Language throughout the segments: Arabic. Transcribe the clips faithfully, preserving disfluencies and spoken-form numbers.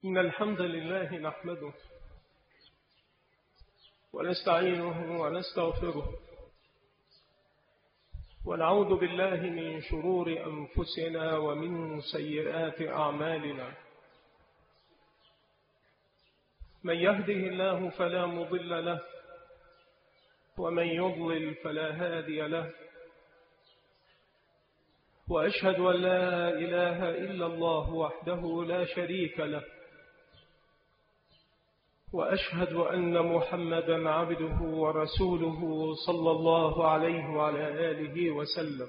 إن الحمد لله نحمده ونستعينه ونستغفره ونعوذ بالله من شرور أنفسنا ومن سيئات أعمالنا. من يهده الله فلا مضل له ومن يضلل فلا هادي له، وأشهد أن لا إله إلا الله وحده لا شريك له، وأشهد أن محمدا عبده ورسوله صلى الله عليه وعلى آله وسلم.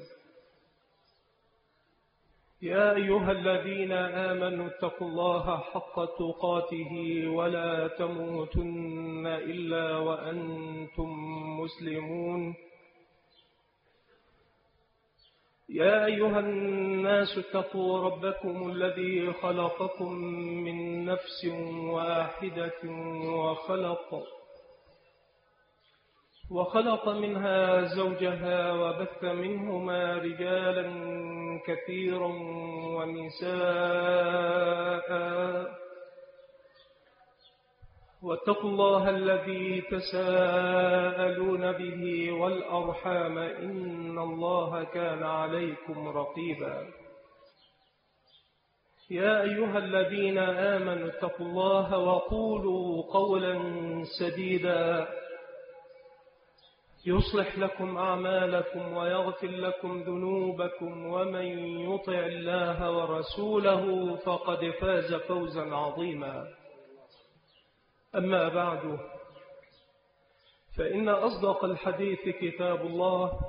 يا أيها الذين آمنوا اتقوا الله حق تقاته ولا تموتن إلا وأنتم مسلمون. يا أيها الناس اتقوا ربكم الذي خلقكم من نفس واحدة وخلق وخلق منها زوجها وبث منهما رجالا كثيرا ونساء، واتقوا الله الذي تساءلون به والأرحام إن الله كان عليكم رقيبا. يا أيها الذين آمنوا اتقوا الله وقولوا قولا سديدا يصلح لكم أعمالكم ويغفر لكم ذنوبكم، ومن يطع الله ورسوله فقد فاز فوزا عظيما. أما بعد، فإن أصدق الحديث كتاب الله،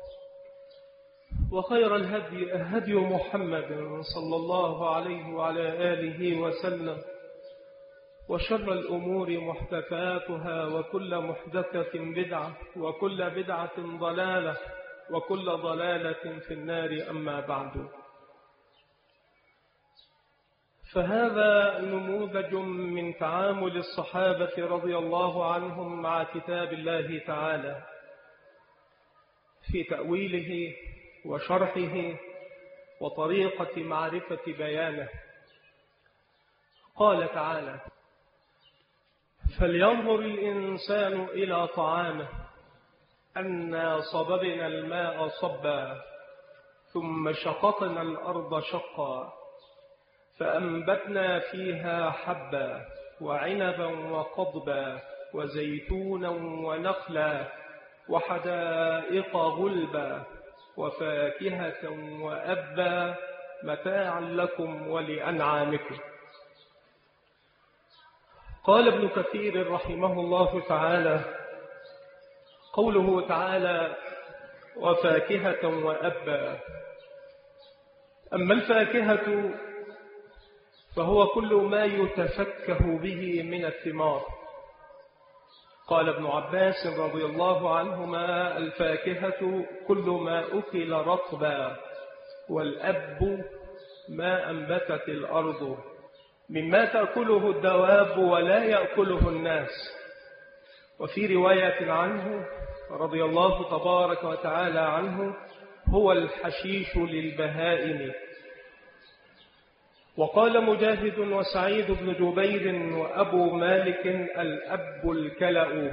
وخير الهدي هدي محمد صلى الله عليه وعلى آله وسلم، وشر الأمور محدثاتها، وكل محدثة بدعة، وكل بدعة ضلالة، وكل ضلالة في النار. أما بعد، فهذا نموذج من تعامل الصحابة رضي الله عنهم مع كتاب الله تعالى في تأويله وشرحه وطريقة معرفة بيانه. قال تعالى: فلينظر الإنسان إلى طعامه أنا صببنا الماء صبا ثم شققنا الأرض شقا فأنبتنا فيها حبا وعنبا وقضبا وزيتونا ونخلا وحدائق غلبا وفاكهة وأبا متاعا لكم ولأنعامكم. قال ابن كثير رحمه الله تعالى: قوله تعالى وفاكهة وأبا، أما الفاكهة فهو كل ما يتفكه به من الثمار. قال ابن عباس رضي الله عنهما: الفاكهة كل ما أكل رطبا، والأب ما أنبتت الأرض مما تأكله الدواب ولا يأكله الناس. وفي رواية عنه رضي الله تبارك وتعالى عنه: هو الحشيش للبهائم. وقال مجاهد وسعيد بن جبير وأبو مالك: الأب الكلأ.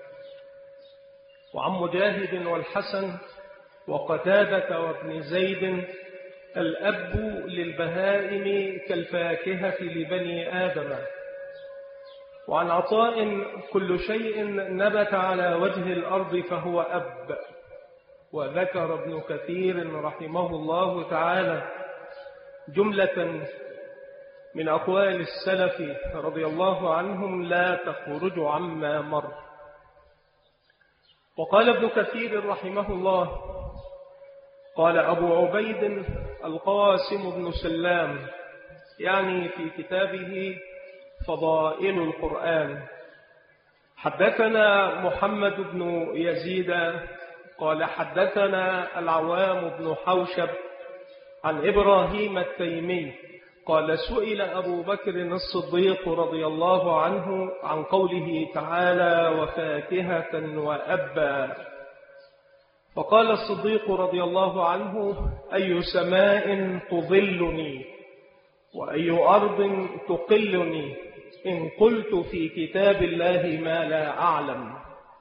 وعن مجاهد والحسن وقتادة وابن زيد: الأب للبهائم كالفاكهة لبني آدم. وعن عطاء: كل شيء نبت على وجه الأرض فهو أب. وذكر ابن كثير رحمه الله تعالى جملة من أقوال السلف رضي الله عنهم لا تخرج عما مر. وقال ابن كثير رحمه الله: قال أبو عبيد القاسم بن سلام، يعني في كتابه فضائل القرآن: حدثنا محمد بن يزيد قال حدثنا العوام بن حوشب عن إبراهيم التيمي قال: سئل أبو بكر الصديق رضي الله عنه عن قوله تعالى وفاكهة وأبا، فقال الصديق رضي الله عنه: أي سماء تظلني؟ وأي أرض تقلني إن قلت في كتاب الله ما لا أعلم.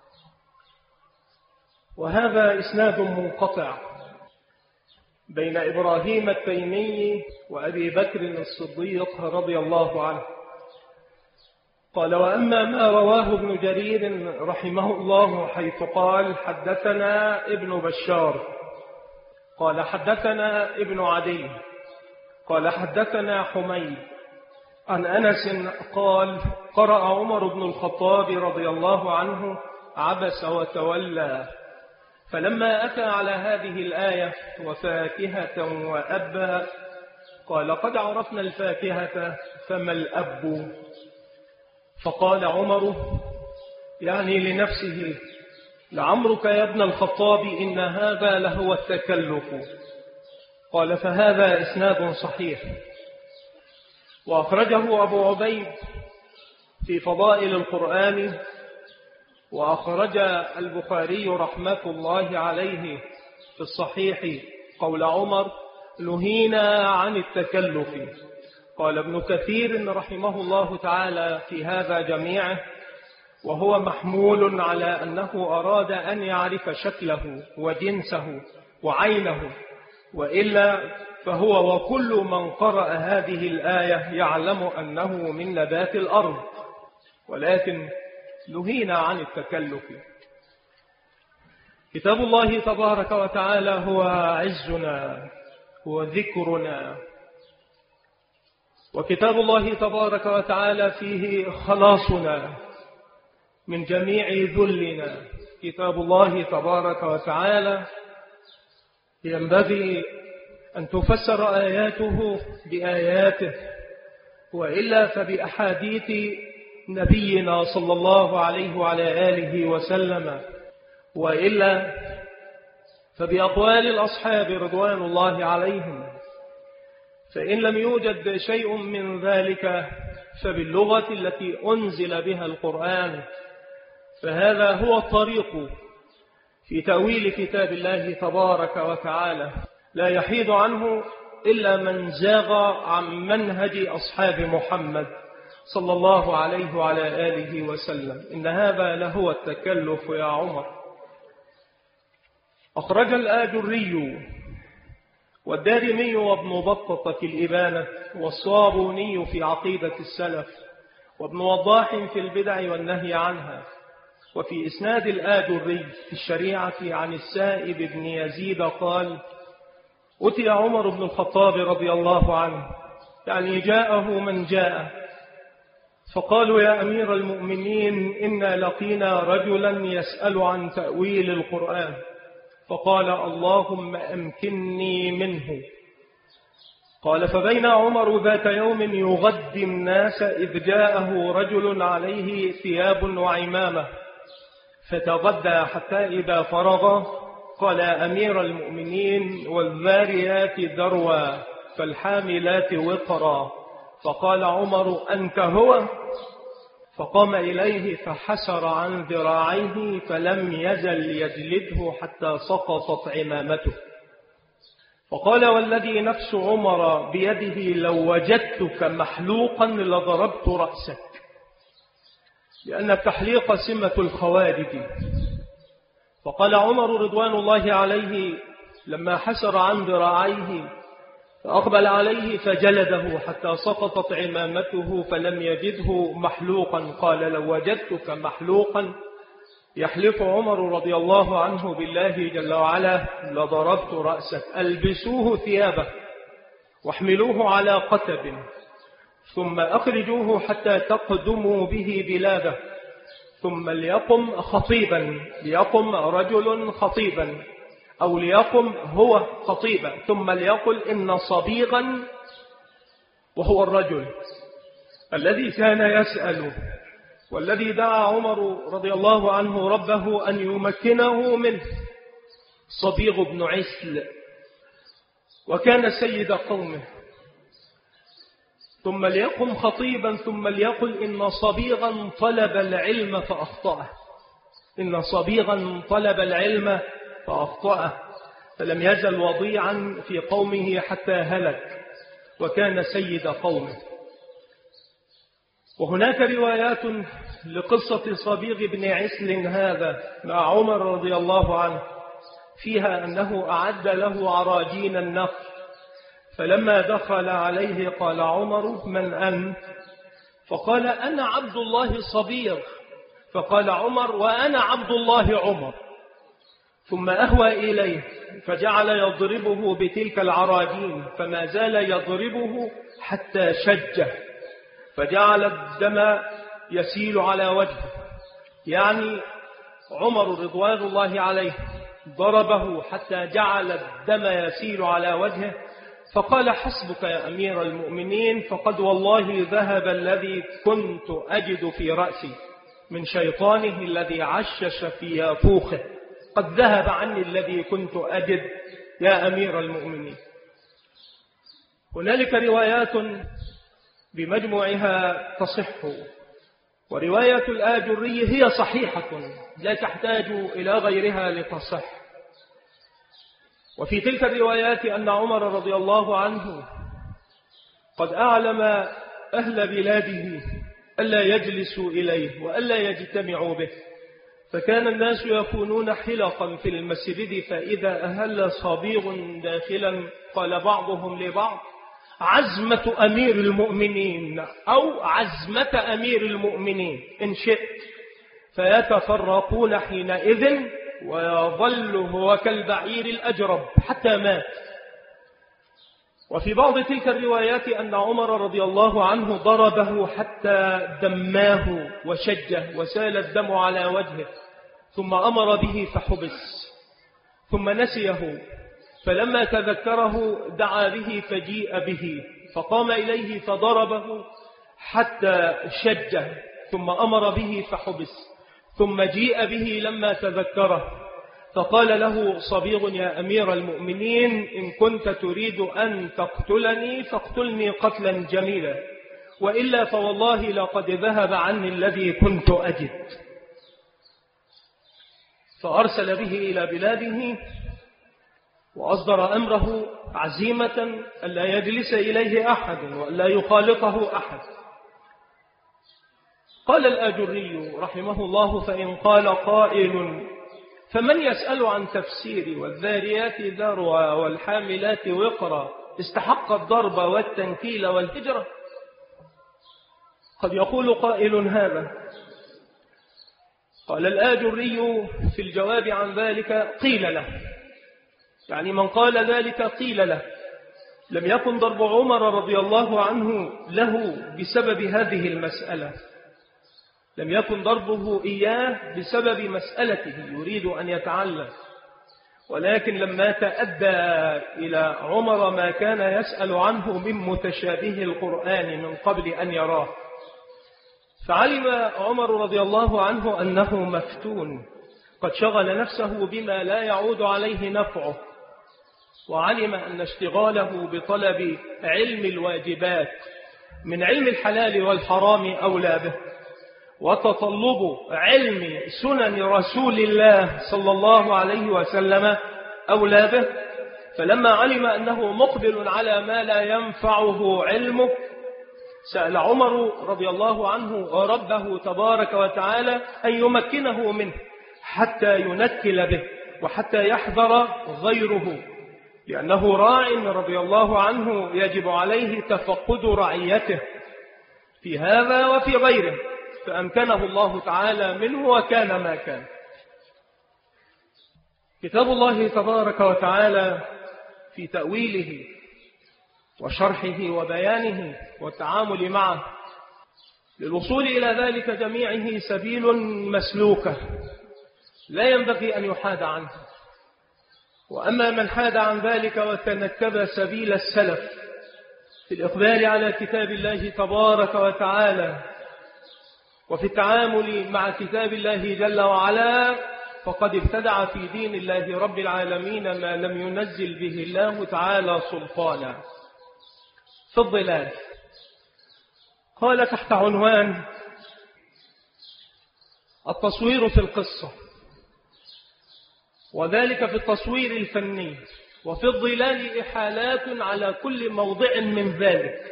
وهذا إسناد منقطع بين إبراهيم التيمي وأبي بكر الصديق رضي الله عنه. قال: وأما ما رواه ابن جرير رحمه الله حيث قال: حدثنا ابن بشار قال حدثنا ابن عدي قال حدثنا حميد عن أنس قال: قرأ عمر بن الخطاب رضي الله عنه عبس وتولى، فلما أتى على هذه الآية وفاكهة وأبا قال: قد عرفنا الفاكهة فما الأب؟ فقال عمر يعني لنفسه: لعمرك يا ابن الخطاب إن هذا لهو التكلف. قال: فهذا إسناد صحيح. وأخرجه أبو عبيد في فضائل القرآن، وأخرج البخاري رحمة الله عليه في الصحيح قول عمر: نهينا عن التكلف. قال ابن كثير رحمه الله تعالى في هذا جميعه: وهو محمول على أنه أراد أن يعرف شكله وجنسه وعينه، وإلا فهو وكل من قرأ هذه الآية يعلم أنه من نبات الأرض، ولكن نهينا عن التكلف. كتاب الله تبارك وتعالى هو عزنا، هو ذكرنا، وكتاب الله تبارك وتعالى فيه خلاصنا من جميع ذلنا. كتاب الله تبارك وتعالى ينبغي أن تفسر آياته بآياته، وإلا فبأحاديث نبينا صلى الله عليه وعلى آله وسلم، وإلا فبأقوال الأصحاب رضوان الله عليهم. فإن لم يوجد شيء من ذلك فباللغة التي أنزل بها القرآن، فهذا هو الطريق في تأويل كتاب الله تبارك وتعالى، لا يحيد عنه إلا من زاغ عن منهج أصحاب محمد صلى الله عليه وعلى آله وسلم. إن هذا لهو التكلف يا عمر. أخرج الآجري والدارمي وابن بطة في الإبانة والصابوني في عقيدة السلف وابن وضاح في البدع والنهي عنها. وفي إسناد الآجري في الشريعة عن السائب بن يزيد قال: أتي عمر بن الخطاب رضي الله عنه، يعني جاءه من جاء، فقالوا: يا أمير المؤمنين إنا لقينا رجلا يسأل عن تأويل القرآن. فقال: اللهم أمكنني منه. قال: فبين عمر ذات يوم يغدي الناس إذ جاءه رجل عليه ثياب وعمامة، فتغدى حتى إذا فرغ قال: أمير المؤمنين والذاريات ذروا فالحاملات وقرا. فقال عمر: أنت هو؟ فقام إليه فحسر عن ذراعيه فلم يزل يجلده حتى سقطت عمامته. فقال: والذي نفس عمر بيده لو وجدتك محلوقا لضربت رأسك، لأن التحليق سمة الخوارج. فقال عمر رضوان الله عليه لما حسر عن ذراعيه فأقبل عليه فجلده حتى سقطت عمامته فلم يجده محلوقا. قال: لو وجدتك محلوقا، يحلف عمر رضي الله عنه بالله جل وعلا، لضربت رأسك. ألبسوه ثيابه واحملوه على قتب ثم أخرجوه حتى تقدموا به بلاده، ثم ليقم خطيبا، ليقم رجل خطيبا أو ليقم هو خطيبا، ثم ليقل إن صبيغا، وهو الرجل الذي كان يسأل والذي دعا عمر رضي الله عنه ربه أن يمكنه منه، صبيغ بن عسل، وكان سيد قومه. ثم ليقم خطيبا ثم ليقل إن صبيغا طلب العلم فأخطأه، إن صبيغا طلب العلم فأخطأه، فلم يزل وضيعا في قومه حتى هلك. وكان سيد قومه. وهناك روايات لقصة صبيغ بن عسل هذا مع عمر رضي الله عنه فيها أنه أعد له عراجين النخل، فلما دخل عليه قال عمر: من أنت؟ فقال: أنا عبد الله صبيغ. فقال عمر: وأنا عبد الله عمر. ثم أهوى إليه فجعل يضربه بتلك العراجين، فما زال يضربه حتى شجه، فجعل الدم يسيل على وجهه. يعني عمر رضوان الله عليه ضربه حتى جعل الدم يسيل على وجهه، فقال: حسبك يا أمير المؤمنين، فقد والله ذهب الذي كنت أجد في رأسي من شيطانه الذي عشش في يافوخه، قد ذهب عني الذي كنت أجد يا أمير المؤمنين. هنالك روايات بمجموعها تصح، ورواية الآجري هي صحيحة لا تحتاج إلى غيرها لتصح. وفي تلك الروايات أن عمر رضي الله عنه قد أعلم أهل بلاده ألا يجلسوا إليه وألا يجتمعوا به، فكان الناس يكونون حلقا في المسجد، فإذا أهل صبيغ داخلا قال بعضهم لبعض: عزمة أمير المؤمنين، أو عزمة أمير المؤمنين إن شئت، فيتفرقون حينئذ، ويظل هو كالبعير الأجرب حتى مات. وفي بعض تلك الروايات أن عمر رضي الله عنه ضربه حتى دماه وشجه وسال الدم على وجهه، ثم أمر به فحبس، ثم نسيه، فلما تذكره دعا به فجيء به، فقام إليه فضربه حتى شجه، ثم أمر به فحبس، ثم جيء به لما تذكره، فقال له صبيغ: يا أمير المؤمنين، إن كنت تريد أن تقتلني فاقتلني قتلا جميلا، وإلا فوالله لقد ذهب عني الذي كنت أجد. فأرسل به إلى بلاده وأصدر أمره عزيمة ألا يجلس إليه أحد وألا يخالطه أحد. قال الآجري رحمه الله: فإن قال قائل: فمن يسأل عن تفسير والذاريات ذروا والحاملات وقرا استحق الضرب والتنكيل والهجرة؟ قد يقول قائل هذا. قال الآجري في الجواب عن ذلك: قيل له، يعني من قال ذلك قيل له، لم يكن ضرب عمر رضي الله عنه له بسبب هذه المسألة، لم يكن ضربه إياه بسبب مسألته يريد أن يتعلم، ولكن لما تأدى إلى عمر ما كان يسأل عنه من متشابه القرآن من قبل أن يراه، فعلم عمر رضي الله عنه أنه مفتون قد شغل نفسه بما لا يعود عليه نفعه، وعلم أن اشتغاله بطلب علم الواجبات من علم الحلال والحرام أولى به، وتطلب علم سنن رسول الله صلى الله عليه وسلم أولى به. فلما علم أنه مقبل على ما لا ينفعه علمه، سأل عمر رضي الله عنه ربه تبارك وتعالى أن يمكنه منه حتى ينكل به وحتى يحذر غيره، لأنه راع رضي الله عنه يجب عليه تفقد رعيته في هذا وفي غيره، فأمكنه الله تعالى منه وكان ما كان. كتاب الله تبارك وتعالى في تأويله وشرحه وبيانه والتعامل معه للوصول إلى ذلك جميعه سبيل مسلوكة لا ينبغي أن يحاد عنه. وأما من حاد عن ذلك وتنكب سبيل السلف في الإقبال على كتاب الله تبارك وتعالى وفي التعامل مع كتاب الله جل وعلا، فقد ابتدع في دين الله رب العالمين ما لم ينزل به الله تعالى سلطانا في الضلال. قال تحت عنوان التصوير في القصة، وذلك في التصوير الفني وفي الظلال إحالات على كل موضع من ذلك،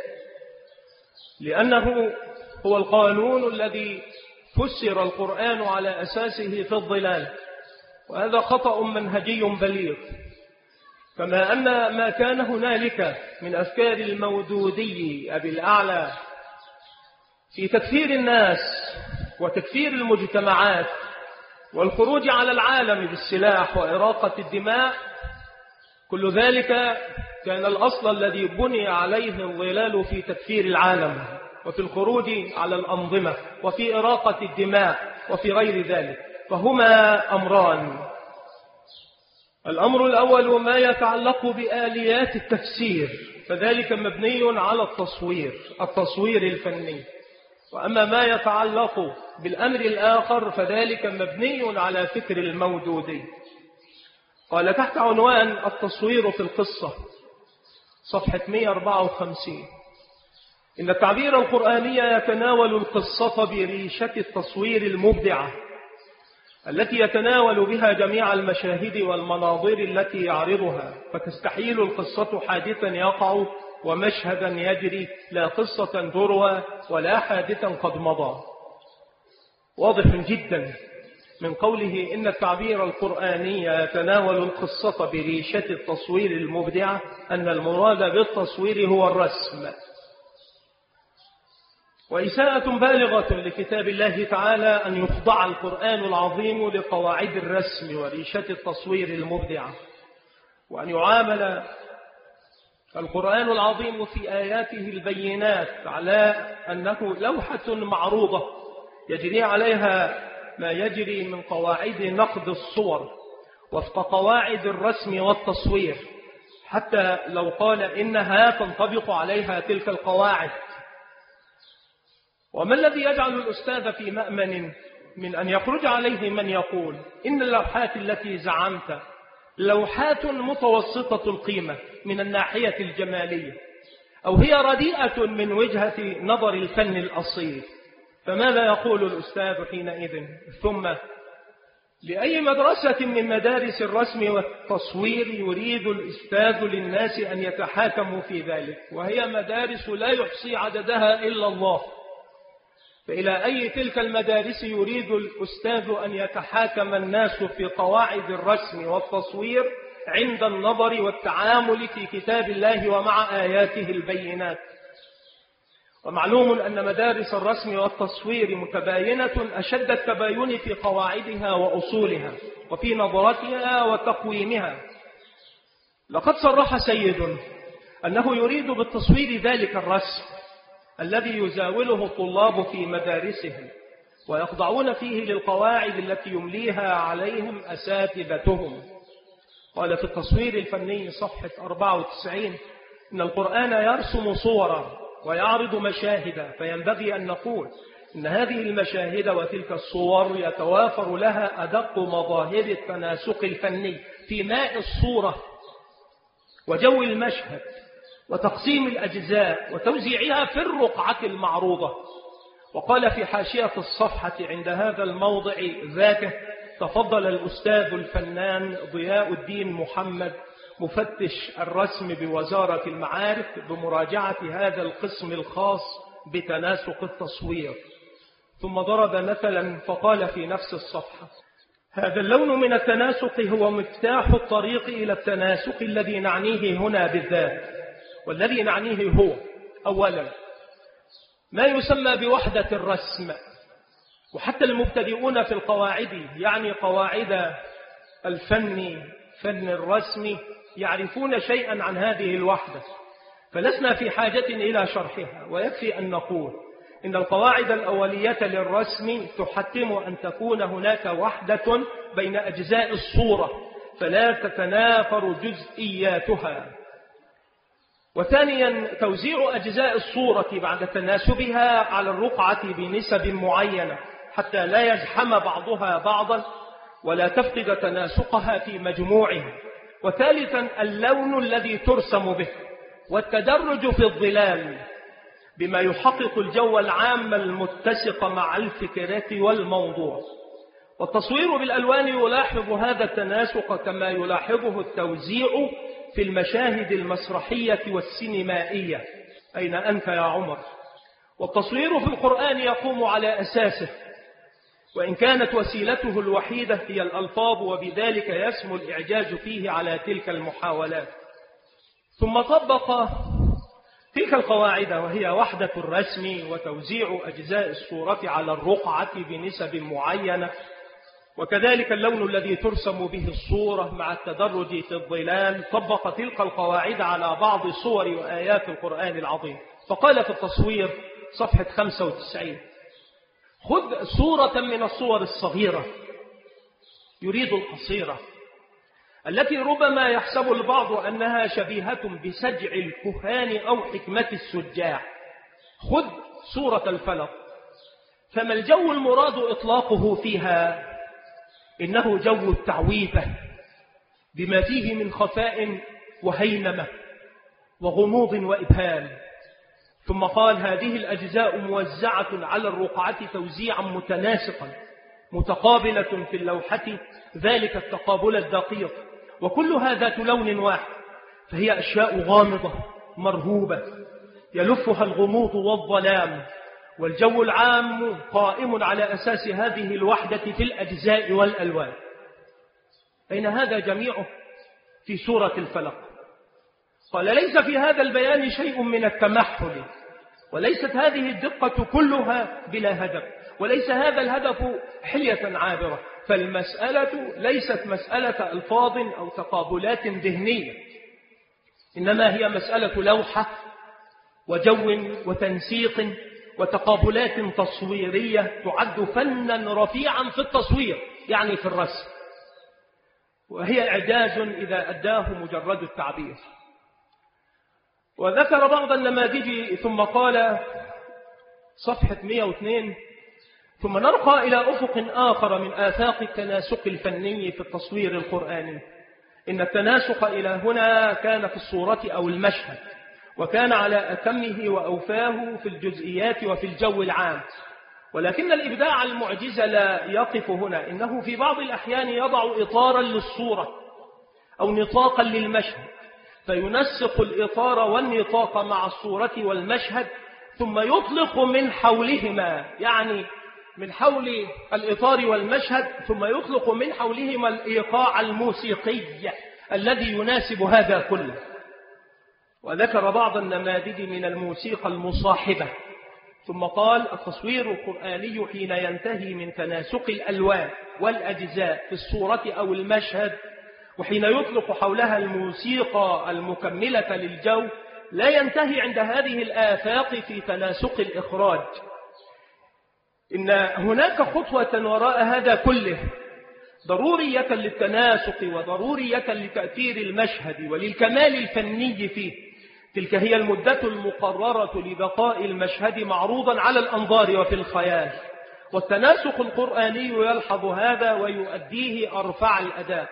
لأنه هو القانون الذي فسر القرآن على أساسه في الظلال، وهذا خطأ منهجي بليغ. كما أن ما كان هنالك من أفكار المودودي أبي الأعلى في تكفير الناس وتكفير المجتمعات والخروج على العالم بالسلاح وإراقة الدماء، كل ذلك كان الأصل الذي بني عليه الظلال في تكفير العالم وفي الخروج على الأنظمة وفي إراقة الدماء وفي غير ذلك. فهما أمران: الأمر الأول ما يتعلق بآليات التفسير، فذلك مبني على التصوير التصوير الفني. وأما ما يتعلق بالأمر الآخر فذلك مبني على فكر المودودي. قال تحت عنوان التصوير في القصة، صفحة مئة وأربعة وخمسين: إن التعبير القرآني يتناول القصة بريشة التصوير المبدعة التي يتناول بها جميع المشاهد والمناظر التي يعرضها، فتستحيل القصة حادثا يقع ومشهدا يجري، لا قصة تروى ولا حادثا قد مضى. واضح جدا من قوله إن التعبير القرآني يتناول القصة بريشة التصوير المبدعة أن المراد بالتصوير هو الرسم. وإساءة بالغة لكتاب الله تعالى أن يخضع القرآن العظيم لقواعد الرسم وريشة التصوير المبدعة، وأن يعامل القرآن العظيم في آياته البينات على أنه لوحة معروضة يجري عليها ما يجري من قواعد نقد الصور وفق قواعد الرسم والتصوير، حتى لو قال إنها تنطبق عليها تلك القواعد. وما الذي يجعل الأستاذ في مأمن من أن يخرج عليه من يقول إن اللوحات التي زعمت لوحات متوسطة القيمة من الناحية الجمالية، أو هي رديئة من وجهة نظر الفن الأصيل؟ فماذا يقول الأستاذ حينئذ؟ ثم لأي مدرسة من مدارس الرسم والتصوير يريد الأستاذ للناس أن يتحاكموا في ذلك، وهي مدارس لا يحصي عددها إلا الله؟ فإلى أي تلك المدارس يريد الأستاذ أن يتحاكم الناس في قواعد الرسم والتصوير عند النظر والتعامل في كتاب الله ومع آياته البينات؟ ومعلوم أن مدارس الرسم والتصوير متباينة أشد التباين في قواعدها وأصولها وفي نظرتها وتقويمها. لقد صرح سيد أنه يريد بالتصوير ذلك الرسم الذي يزاوله الطلاب في مدارسهم ويخضعون فيه للقواعد التي يمليها عليهم أساتذتهم. قال في التصوير الفني صفحة أربعة وتسعين: إن القرآن يرسم صورا ويعرض مشاهد، فينبغي أن نقول إن هذه المشاهد وتلك الصور يتوافر لها أدق مظاهر التناسق الفني في ماء الصورة وجو المشهد وتقسيم الأجزاء وتوزيعها في الرقعة المعروضة. وقال في حاشية الصفحة عند هذا الموضع ذاته: تفضل الأستاذ الفنان ضياء الدين محمد مفتش الرسم بوزارة المعارف بمراجعة هذا القسم الخاص بتناسق التصوير. ثم ضرب مثلا فقال في نفس الصفحة: هذا اللون من التناسق هو مفتاح الطريق إلى التناسق الذي نعنيه هنا بالذات. والذي نعنيه هو أولا ما يسمى بوحدة الرسم، وحتى المبتدئون في القواعد يعني قواعد الفن فن الرسم يعرفون شيئا عن هذه الوحدة، فلسنا في حاجة إلى شرحها. ويكفي أن نقول إن القواعد الأولية للرسم تحتم أن تكون هناك وحدة بين أجزاء الصورة فلا تتنافر جزئياتها. وثانيا توزيع أجزاء الصورة بعد تناسبها على الرقعة بنسب معينة حتى لا يزحم بعضها بعضا ولا تفقد تناسقها في مجموعها. وثالثا اللون الذي ترسم به والتدرج في الظلال بما يحقق الجو العام المتسق مع الفكرة والموضوع. والتصوير بالألوان يلاحظ هذا التناسق كما يلاحظه التوزيع في المشاهد المسرحية والسينمائية. أين أنت يا عمر؟ والتصوير في القرآن يقوم على أساسه، وإن كانت وسيلته الوحيدة هي الألفاظ، وبذلك يسمو الإعجاز فيه على تلك المحاولات. ثم طبق تلك القواعد، وهي وحدة الرسم وتوزيع أجزاء الصورة على الرقعة بنسب معينة، وكذلك اللون الذي ترسم به الصورة مع التدرج في الظلال. طبق تلك القواعد على بعض صور وآيات القرآن العظيم، فقال في التصوير صفحة خمسة وتسعين: خذ صورة من الصور الصغيرة، يريد القصيرة، التي ربما يحسب البعض أنها شبيهة بسجع الكهان أو حكمة السجاع. خذ صورة الفلق، فما الجو المراد إطلاقه فيها؟ إنه جو التعويذة بما فيه من خفاء وهينمة وغموض وإبهام. ثم قال: هذه الأجزاء موزعة على الرقعة توزيعا متناسقا متقابلة في اللوحة، ذلك التقابل الدقيق، وكلها ذات لون واحد، فهي أشياء غامضة مرهوبة يلفها الغموض والظلام، والجو العام قائم على أساس هذه الوحدة في الأجزاء والألوان. أين هذا جميعه؟ في سورة الفلق. قال: ليس في هذا البيان شيء من التمحل، وليست هذه الدقة كلها بلا هدف، وليس هذا الهدف حلية عابرة، فالمسألة ليست مسألة ألفاظ أو تقابلات ذهنية، إنما هي مسألة لوحة وجو وتنسيق وتقابلات تصويرية تعد فنا رفيعا في التصوير، يعني في الرسم، وهي إعجاز إذا أداه مجرد التعبير. وذكر بعض النماذج ثم قال صفحة مئة واثنين: ثم نرقى إلى أفق آخر من آفاق التناسق الفني في التصوير القرآني. إن التناسق إلى هنا كان في الصورة أو المشهد، وكان على أتمه وأوفاه في الجزئيات وفي الجو العام، ولكن الإبداع المعجز لا يقف هنا، إنه في بعض الأحيان يضع إطارا للصورة أو نطاقا للمشهد، فينسق الإطار والنطاق مع الصورة والمشهد، ثم يطلق من حولهما، يعني من حول الإطار والمشهد، ثم يطلق من حولهما الإيقاع الموسيقي الذي يناسب هذا كله. وذكر بعض النماذج من الموسيقى المصاحبة، ثم قال: التصوير القرآني حين ينتهي من تناسق الألوان والأجزاء في الصورة أو المشهد، وحين يطلق حولها الموسيقى المكملة للجو، لا ينتهي عند هذه الآفاق في تناسق الإخراج. إن هناك خطوة وراء هذا كله ضرورية للتناسق وضرورية لتأثير المشهد وللكمال الفني فيه. تلك هي المدة المقررة لبقاء المشهد معروضا على الأنظار وفي الخيال، والتناسق القرآني يلحظ هذا ويؤديه أرفع الأداء.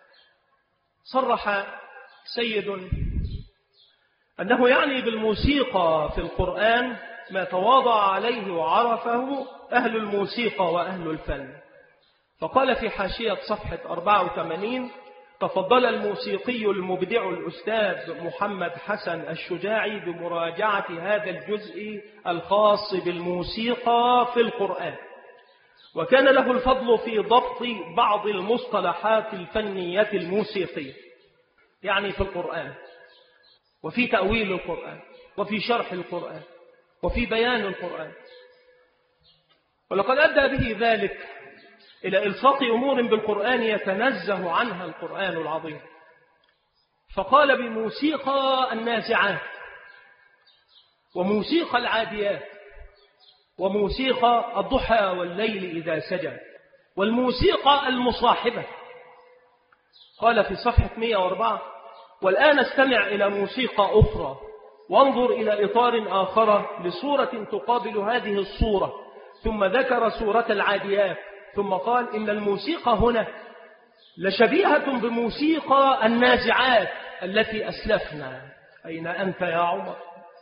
صرح سيد أنه يعني بالموسيقى في القرآن ما تواضع عليه وعرفه أهل الموسيقى وأهل الفن، فقال في حاشية صفحة أربعة وثمانين: تفضل الموسيقي المبدع الأستاذ محمد حسن الشجاعي بمراجعة هذا الجزء الخاص بالموسيقى في القرآن، وكان له الفضل في ضبط بعض المصطلحات الفنية الموسيقية، يعني في القرآن، وفي تأويل القرآن، وفي شرح القرآن، وفي بيان القرآن. ولقد أدى به ذلك إلى إلصاق أمور بالقرآن يتنزه عنها القرآن العظيم، فقال: بموسيقى النازعات، وموسيقى العاديات، وموسيقى الضحى والليل إذا سجى، والموسيقى المصاحبة. قال في صفحة مئة وأربعة: والآن استمع إلى موسيقى أخرى، وانظر إلى إطار آخر لصورة تقابل هذه الصورة. ثم ذكر سورة العاديات، ثم قال: إن الموسيقى هنا لشبيهة بموسيقى النازعات التي أسلفنا. أين أنت يا عمر؟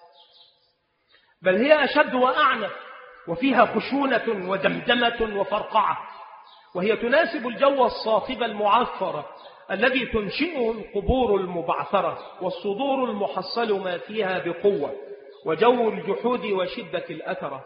بل هي أشد وأعنف، وفيها خشونة ودمدمة وفرقعة، وهي تناسب الجو الصاخب المعفر الذي تنشئه القبور المبعثرة والصدور المحصل ما فيها بقوة وجو الجحود وشدة الأثرة.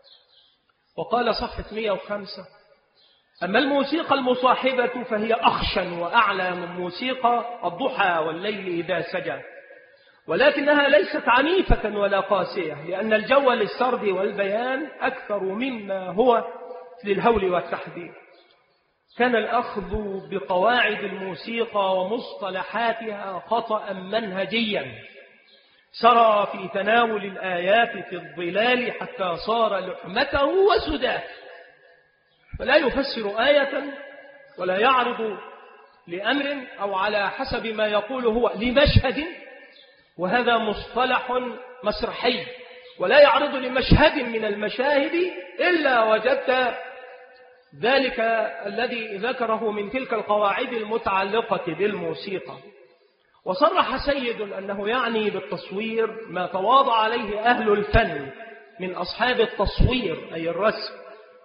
وقال صفحة مئة وخمسة: أما الموسيقى المصاحبة فهي أخشن وأعلى من موسيقى الضحى والليل إذا سجى، ولكنها ليست عنيفة ولا قاسية، لأن الجو للسرد والبيان أكثر مما هو للهول والتحذير. كان الأخذ بقواعد الموسيقى ومصطلحاتها خطأ منهجيا سرى في تناول الآيات في الظلال حتى صار لحمته وسداه، فلا يفسر آية ولا يعرض لأمر أو على حسب ما يقول هو لمشهد، وهذا مصطلح مسرحي، ولا يعرض لمشهد من المشاهد إلا وجدت ذلك الذي ذكره من تلك القواعد المتعلقة بالموسيقى. وصرح سيد أنه يعني بالتصوير ما تواضع عليه أهل الفن من أصحاب التصوير أي الرسم،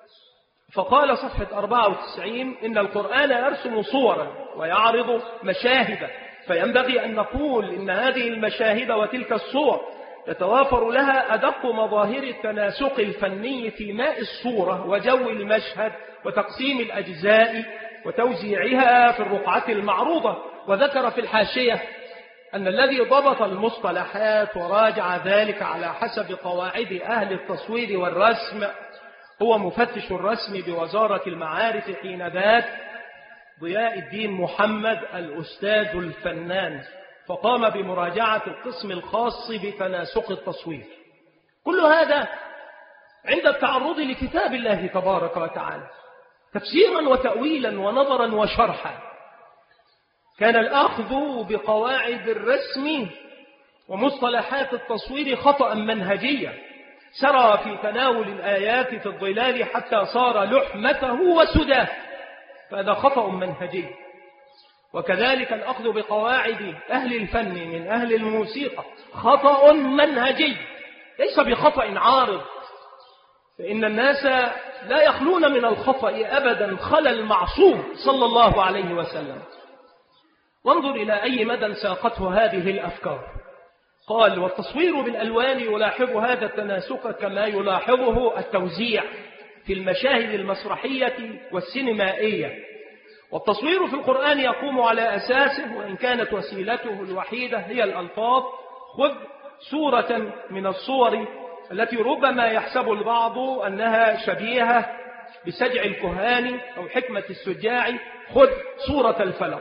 فقال صفحة أربعة وتسعين: إن القرآن يرسم صورا ويعرض مشاهد، فينبغي أن نقول إن هذه المشاهد وتلك الصور يتوافر لها أدق مظاهر التناسق الفني في ماء الصورة وجو المشهد وتقسيم الأجزاء وتوزيعها في الرقعة المعروضة. وذكر في الحاشية أن الذي ضبط المصطلحات وراجع ذلك على حسب قواعد أهل التصوير والرسم هو مفتش الرسم بوزارة المعارف حين ذاك ضياء الدين محمد الأستاذ الفنان، فقام بمراجعة القسم الخاص بتناسق التصوير. كل هذا عند التعرض لكتاب الله تبارك وتعالى تفسيرا وتأويلا ونظرا وشرحا. كان الأخذ بقواعد الرسم ومصطلحات التصوير خطأ منهجيا سرى في تناول الآيات في الظلال حتى صار لحمته وسداه، فهذا خطأ منهجي. وكذلك الأخذ بقواعد أهل الفن من أهل الموسيقى خطأ منهجي ليس بخطأ عارض، فإن الناس لا يخلون من الخطأ أبدا خلا المعصوم صلى الله عليه وسلم. وانظر إلى أي مدى ساقته هذه الأفكار. قال: والتصوير بالألوان يلاحظ هذا التناسق كما يلاحظه التوزيع في المشاهد المسرحية والسينمائية. والتصوير في القرآن يقوم على أساسه، وإن كانت وسيلته الوحيدة هي الألفاظ: خذ سورة من الصور التي ربما يحسب البعض أنها شبيهة بسجع الكهان أو حكمة السجاع، خذ سورة الفلق.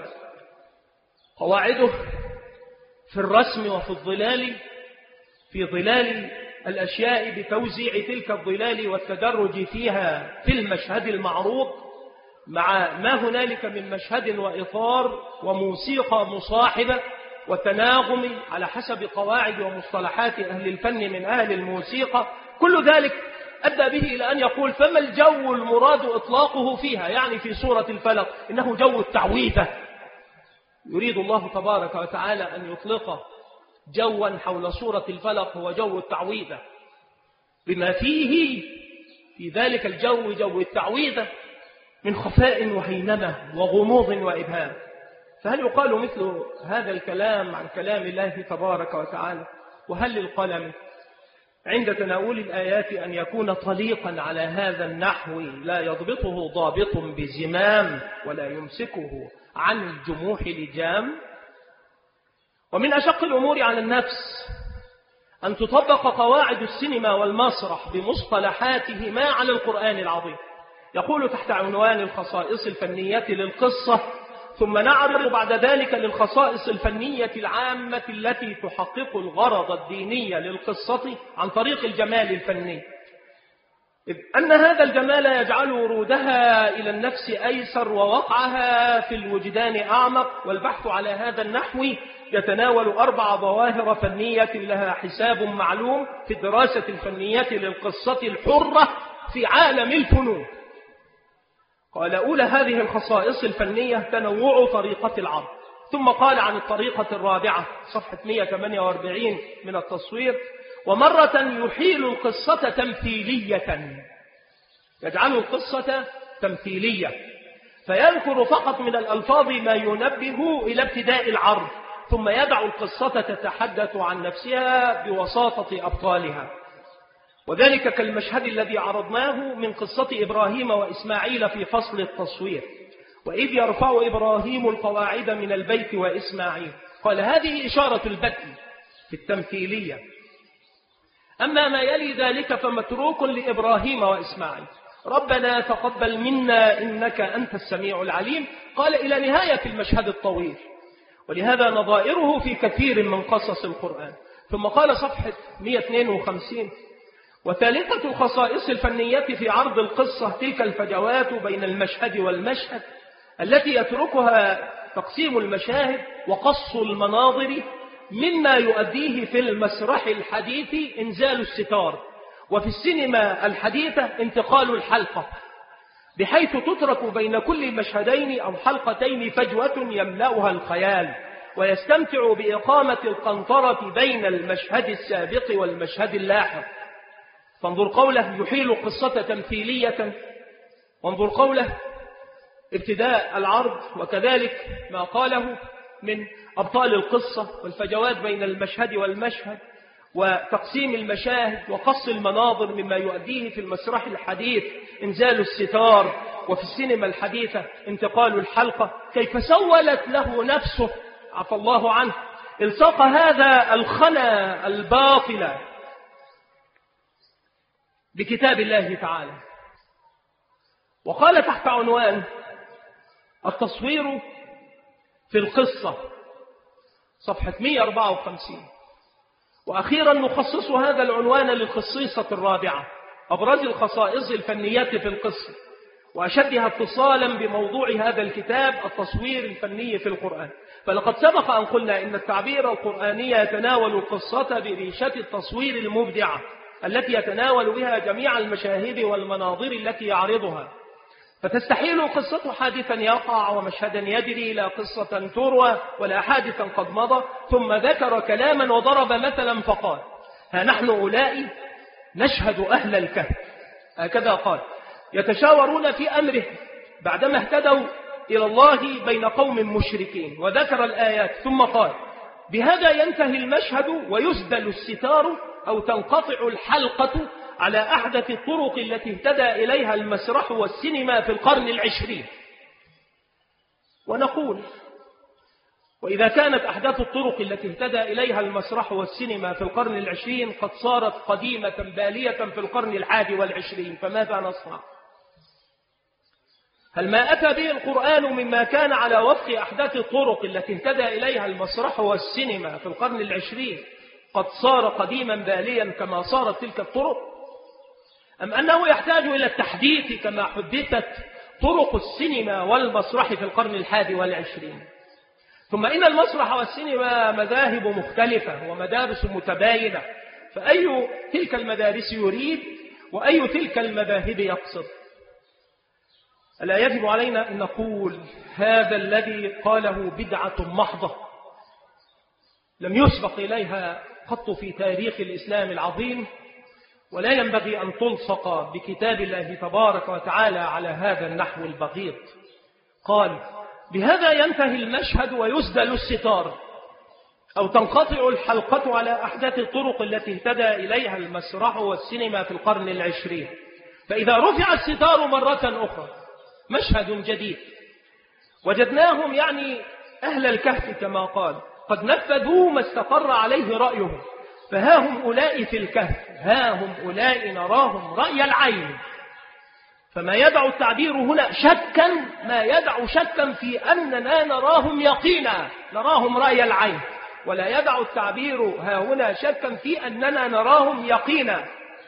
قواعده في الرسم وفي الظلال، في ظلال الأشياء بتوزيع تلك الظلال والتدرج فيها في المشهد المعروض مع ما هنالك من مشهد وإطار وموسيقى مصاحبة وتناغم على حسب قواعد ومصطلحات أهل الفن من أهل الموسيقى. كل ذلك أدى به إلى أن يقول: فما الجو المراد إطلاقه فيها؟ يعني في سورة الفلق إنه جو التعويذة. يريد الله تبارك وتعالى أن يطلق جوا حول سورة الفلق هو جو التعويذة، بما فيه في ذلك الجو جو التعويذة من خفاء وهينمة وغموض وإبهام. فهل يقال مثل هذا الكلام عن كلام الله تبارك وتعالى؟ وهل للقلم عند تناول الآيات أن يكون طليقا على هذا النحو لا يضبطه ضابط بزمام ولا يمسكه عن الجموح لجام؟ ومن أشق الأمور على النفس أن تطبق قواعد السينما والمسرح بمصطلحاتهما على القرآن العظيم. يقول تحت عنوان الخصائص الفنية للقصة، ثم نعرض بعد ذلك للخصائص الفنية العامة التي تحقق الغرض الديني للقصة عن طريق الجمال الفني، إذ أن هذا الجمال يجعل ورودها إلى النفس أيسر ووقعها في الوجدان أعمق. والبحث على هذا النحو يتناول أربع ظواهر فنية لها حساب معلوم في الدراسة الفنية للقصة الحرة في عالم الفنون. قال: أولى هذه الخصائص الفنية تنوع طريقة العرض. ثم قال عن الطريقة الرابعة صفحة مئة وثمانية وأربعين من التصوير: ومرة يحيل القصة تمثيلية، يجعل القصة تمثيلية، فيذكر فقط من الألفاظ ما ينبه إلى ابتداء العرض، ثم يدع القصة تتحدث عن نفسها بوساطة أبطالها. وذلك كالمشهد الذي عرضناه من قصة إبراهيم وإسماعيل في فصل التصوير، وإذ يرفع إبراهيم القواعد من البيت وإسماعيل. قال هذه إشارة البدء في التمثيلية. أما ما يلي ذلك فمتروك لإبراهيم وإسماعيل. ربنا تقبل منا إنك أنت السميع العليم، قال إلى نهاية المشهد الطويل، ولهذا نظائره في كثير من قصص القرآن. ثم قال صفحة مئة واثنين وخمسين: وثالثة الخصائص الفنية في عرض القصة تلك الفجوات بين المشهد والمشهد التي يتركها تقسيم المشاهد وقص المناظر، مما يؤديه في المسرح الحديث إنزال الستار، وفي السينما الحديثة انتقال الحلقة، بحيث تترك بين كل مشهدين أو حلقتين فجوة يملأها الخيال، ويستمتع بإقامة القنطرة بين المشهد السابق والمشهد اللاحق. فانظر قوله يحيل القصة تمثيلية، وانظر قوله ابتداء العرض، وكذلك ما قاله من أبطال القصة والفجوات بين المشهد والمشهد وتقسيم المشاهد وقص المناظر، مما يؤديه في المسرح الحديث إنزال الستار، وفي السينما الحديثة انتقال الحلقة. كيف سولت له نفسه عفى الله عنه الصق هذا الخنا الباطل بكتاب الله تعالى. وقال تحت عنوان التصوير في القصة صفحة مئة وأربعة وخمسين: وأخيرا نخصص هذا العنوان للخصيصة الرابعة، أبرز الخصائص الفنية في القصة وأشدها اتصالا بموضوع هذا الكتاب، التصوير الفني في القرآن. فلقد سبق أن قلنا إن التعبير القرآني يتناول القصة بريشة التصوير المبدعة التي يتناول بها جميع المشاهد والمناظر التي يعرضها، فتستحيل قصة حادثا يقع ومشهدا يجري، لا قصة تروى ولا حادثا قد مضى. ثم ذكر كلاما وضرب مثلا فقال: ها نحن أولئك نشهد أهل الكهف، هكذا قال، يتشاورون في أمره بعدما اهتدوا إلى الله بين قوم مشركين، وذكر الآيات. ثم قال: بهذا ينتهي المشهد ويسدل الستار أو تنقطع الحلقة على أحدث الطرق التي اهتدى إليها المسرح والسينما في القرن العشرين. ونقول: وإذا كانت أحدث الطرق التي اهتدى إليها المسرح والسينما في القرن العشرين قد صارت قديمة بالية في القرن الحادي والعشرين، فماذا نصنع؟ هل ما أتى به القرآن مما كان على وفق أحدث الطرق التي اهتدى إليها المسرح والسينما في القرن العشرين قد صار قديما باليا كما صارت تلك الطرق؟ أم أنه يحتاج إلى التحديث كما حدثت طرق السينما والمسرح في القرن الحادي والعشرين؟ ثم إن المسرح والسينما مذاهب مختلفة ومدارس متباينة، فأي تلك المدارس يريد وأي تلك المذاهب يقصد؟ ألا يجب علينا أن نقول هذا الذي قاله بدعة محضة لم يسبق إليها قط في تاريخ الإسلام العظيم، ولا ينبغي أن تلصق بكتاب الله تبارك وتعالى على هذا النحو البغيض. قال: بهذا ينتهي المشهد ويسدل الستار أو تنقطع الحلقة على أحدث الطرق التي اهتدى إليها المسرح والسينما في القرن العشرين. فإذا رفع الستار مرة أخرى، مشهد جديد، وجدناهم يعني أهل الكهف كما قال قد نفذوا ما استقر عليه رأيهم، فها هم أولئك في الكهف، ها هم أولئك نراهم رأي العين. فما يدع التعبير هنا شكا، ما يدع شكا في أننا نراهم يقينا، نراهم رأي العين، ولا يدع التعبير ها هنا شكا في أننا نراهم يقينا.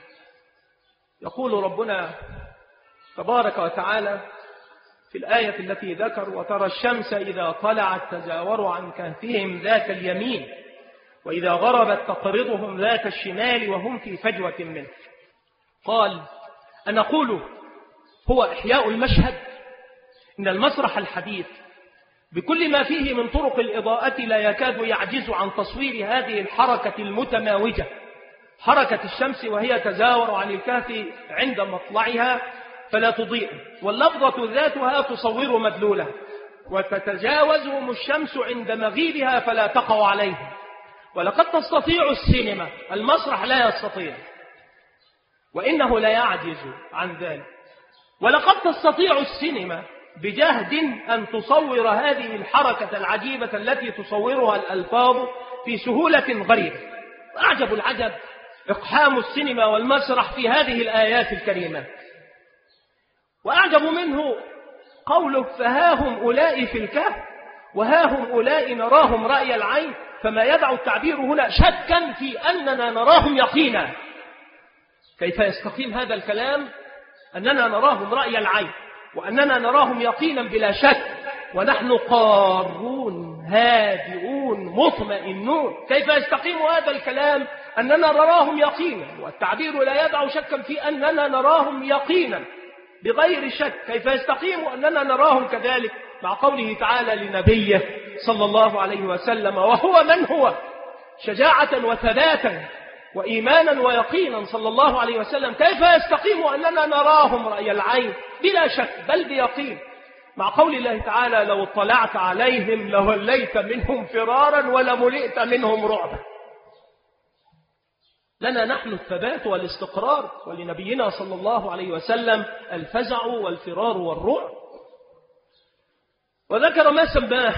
يقول ربنا تبارك وتعالى في الآية التي ذكر: وترى الشمس إذا طلعت تزاور عن كهفهم ذات اليمين وإذا غربت تقرضهم ذات الشمال وهم في فجوة منه. قال: أنقول هو إحياء المشهد؟ إن المسرح الحديث بكل ما فيه من طرق الإضاءة لا يكاد يعجز عن تصوير هذه الحركة المتماوجة، حركة الشمس وهي تزاور عن الكهف عند مطلعها فلا تضيء، واللفظة ذاتها تصور مدلولة، وتتجاوزهم الشمس عند مغيبها فلا تقع عليه. ولقد تستطيع السينما، المسرح لا يستطيع، وإنه لا يعجز عن ذلك. ولقد تستطيع السينما بجهد أن تصور هذه الحركة العجيبة التي تصورها الألفاظ في سهولة غريبة. أعجب العجب إقحام السينما والمسرح في هذه الآيات الكريمة. وأعجب منه قوله فها هم أولئك في الكهف وها هم أولئك نراهم رأي العين، فما يدع التعبير هنا شكا في أننا نراهم يقينا. كيف يستقيم هذا الكلام؟ أننا نراهم رأي العين وأننا نراهم يقينا بلا شك، ونحن قارون هادئون مطمئنون. كيف يستقيم هذا الكلام أننا نراهم يقينا والتعبير لا يدع شكا في أننا نراهم يقينا بغير شك؟ كيف يستقيم أننا نراهم كذلك مع قوله تعالى لنبيه صلى الله عليه وسلم وهو من هو شجاعة وثباتا وإيمانا ويقينا صلى الله عليه وسلم؟ كيف يستقيم أننا نراهم رأي العين بلا شك بل بيقين مع قول الله تعالى لو اطلعت عليهم لوليت منهم فرارا ولملئت منهم رعبا؟ لنا نحن الثبات والاستقرار، ولنبينا صلى الله عليه وسلم الفزع والفرار والرعب. وذكر ما سماه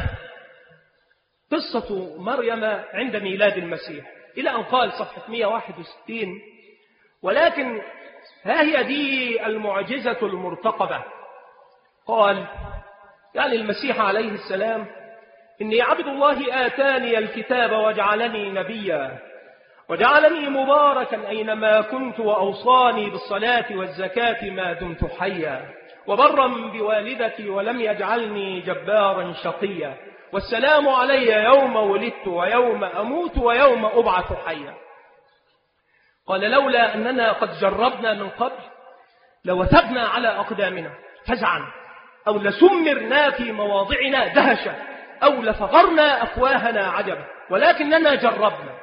قصة مريم عند ميلاد المسيح إلى أن قال صفحة مئة وواحد وستين ولكن ها هي دي المعجزة المرتقبة. قال يعني المسيح عليه السلام إني عبد الله آتاني الكتاب وجعلني نبيا وجعلني مباركا أينما كنت وأوصاني بالصلاة والزكاة ما دمت حيا وبرا بوالدتي ولم يجعلني جبارا شقيا والسلام علي يوم ولدت ويوم أموت ويوم أبعث حيا. قال لولا أننا قد جربنا من قبل لوثبنا على أقدامنا فزعا أو لسمرنا في مواضعنا دهشا أو لفغرنا أفواهنا عجبا ولكننا جربنا.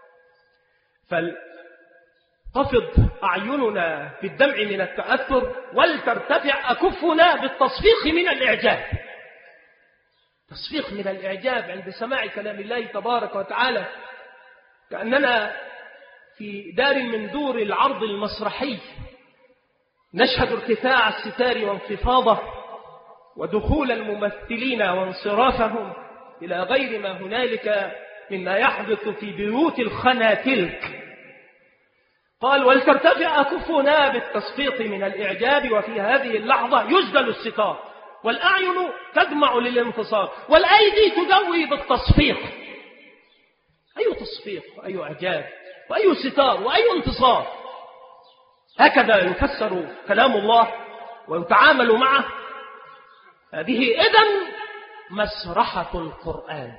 فلتفض أعيننا بالدمع من التأثر ولترتفع أكفنا بالتصفيق من الإعجاب. تصفيق من الإعجاب عند سماع كلام الله تبارك وتعالى، كأننا في دار من دور العرض المسرحي نشهد ارتفاع الستار وانخفاضه ودخول الممثلين وانصرافهم إلى غير ما هنالك مما يحدث في بيوت الخنا تلك. قال ولترتفع أكفنا بالتصفيق من الإعجاب، وفي هذه اللحظة يسدل الستار والأعين تدمع للانتصار والأيدي تدوي بالتصفيق. أي تصفيق وأي إعجاب وأي ستار وأي انتصار. هكذا يفسر كلام الله ويتعامل معه. هذه إذن مسرحة القرآن،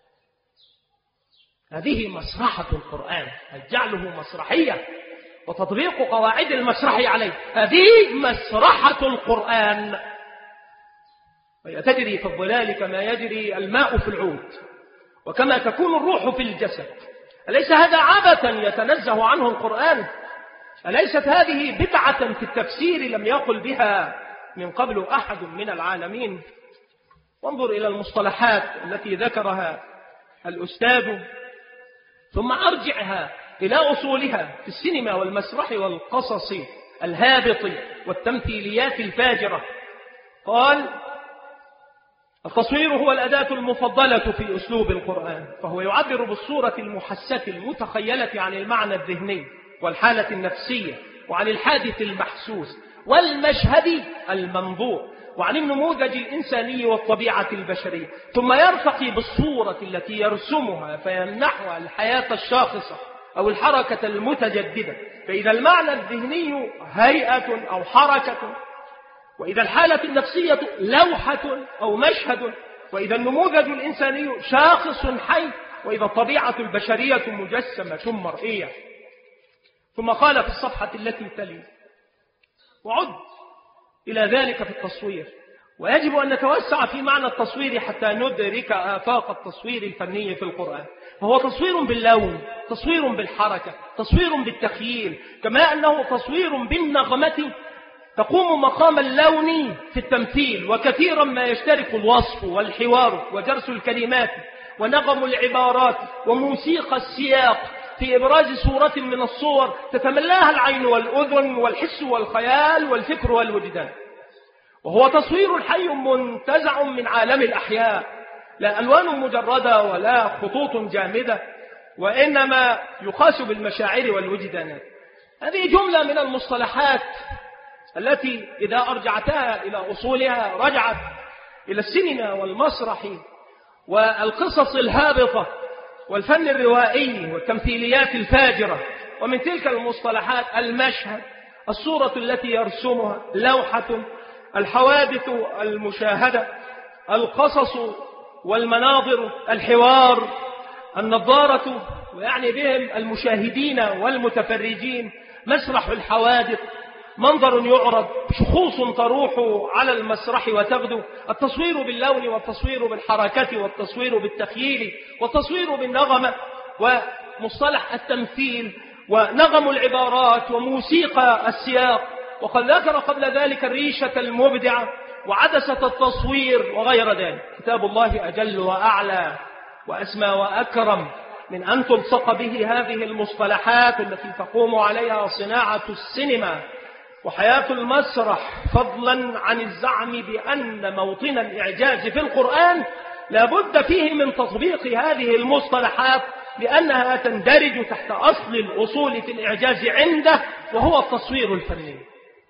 هذه مسرحة القرآن، جعله مسرحية وتطبيق قواعد المسرح عليه. هذه مسرحة القرآن، وهي تجري في الظلال كما يجري الماء في العود وكما تكون الروح في الجسد. أليس هذا عبثا يتنزه عنه القرآن؟ أليست هذه بدعة في التفسير لم يقل بها من قبل أحد من العالمين؟ وانظر إلى المصطلحات التي ذكرها الأستاذ ثم أرجعها إلى أصولها في السينما والمسرح والقصص الهابط والتمثيليات الفاجرة. قال التصوير هو الأداة المفضلة في أسلوب القرآن، فهو يعبر بالصورة المحسة المتخيلة عن المعنى الذهني والحالة النفسية وعن الحادث المحسوس والمشهد المنظور وعن النموذج الإنساني والطبيعة البشرية، ثم يرتقي بالصورة التي يرسمها فيمنحها الحياة الشاخصة أو الحركة المتجددة. فإذا المعنى الذهني هيئة أو حركة، وإذا الحالة النفسية لوحة أو مشهد، وإذا النموذج الإنساني شاخص حي، وإذا الطبيعة البشرية مجسمة مرئية. ثم قال في الصفحة التي تلي وعد إلى ذلك في التصوير، ويجب أن نتوسع في معنى التصوير حتى ندرك آفاق التصوير الفني في القرآن. فهو تصوير باللون، تصوير بالحركة، تصوير بالتخييل، كما أنه تصوير بالنغمة تقوم مقام اللون في التمثيل، وكثيرا ما يشترك الوصف والحوار وجرس الكلمات ونغم العبارات وموسيقى السياق في إبراز صورة من الصور تتملاها العين والأذن والحس والخيال والفكر والوجدان، وهو تصوير حي منتزع من عالم الأحياء، لا ألوان مجردة ولا خطوط جامدة، وإنما يقاس بالمشاعر والوجدانات. هذه جملة من المصطلحات التي إذا أرجعتها إلى أصولها رجعت إلى السينما والمسرح والقصص الهابطة والفن الروائي والتمثيليات الفاجرة. ومن تلك المصطلحات المشهد، الصورة التي يرسمها، لوحة، الحوادث المشاهدة، القصص والمناظر، الحوار، النظارة، ويعني بهم المشاهدين والمتفرجين، مسرح الحوادث، منظر يعرض، شخوص تروح على المسرح وتغدو، التصوير باللون والتصوير بالحركة والتصوير بالتخييل والتصوير بالنغمة، ومصطلح التمثيل ونغم العبارات وموسيقى السياق. وقد ذكر قبل ذلك الريشة المبدعة وعدسة التصوير وغير ذلك. كتاب الله أجل وأعلى وأسمى وأكرم من أن تلصق به هذه المصطلحات التي تقوم عليها صناعة السينما وحياة المسرح، فضلا عن الزعم بأن موطن الإعجاز في القرآن لابد فيه من تطبيق هذه المصطلحات، لأنها تندرج تحت أصل الأصول في الإعجاز عنده، وهو التصوير الفني.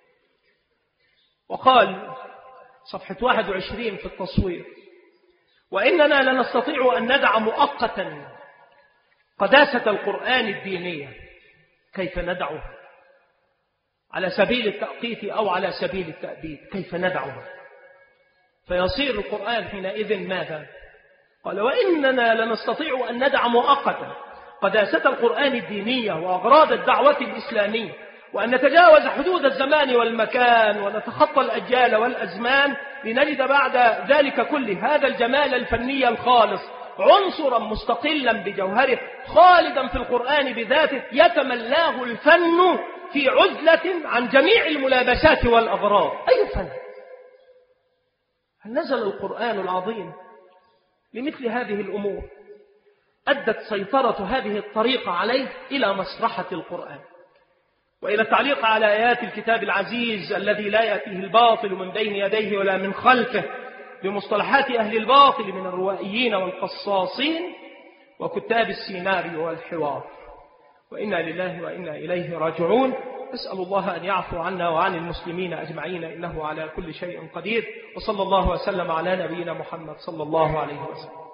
وقال صفحة واحد وعشرين في التصوير: وإننا لنستطيع أن ندع مؤقتا قداسة القرآن الدينية. كيف ندعها؟ على سبيل التأقيت أو على سبيل التأبيد؟ كيف ندعها؟ فيصير القرآن حينئذ ماذا؟ قال: وإننا لنستطيع أن ندع مؤقتا قداسة القرآن الدينية وأغراض الدعوة الإسلامية، وأن نتجاوز حدود الزمان والمكان ونتخطى الأجيال والأزمان، لنجد بعد ذلك كل هذا الجمال الفني الخالص عنصرا مستقلا بجوهره خالدا في القرآن بذاته، يتملاه الفن في عزلة عن جميع الملابسات والأغراض. أي فن؟ هل نزل القرآن العظيم لمثل هذه الأمور؟ أدت سيطرة هذه الطريقة عليه إلى مسرحة القرآن، وإلى التعليق على آيات الكتاب العزيز الذي لا يأتيه الباطل من بين يديه ولا من خلفه، بمصطلحات أهل الباطل من الروائيين والقصاصين وكتاب السيناريو والحوار. وإنا لله وإنا إليه راجعون. أسأل الله أن يعفو عنا وعن المسلمين أجمعين، إنه على كل شيء قدير. وصلى الله وسلم على نبينا محمد صلى الله عليه وسلم.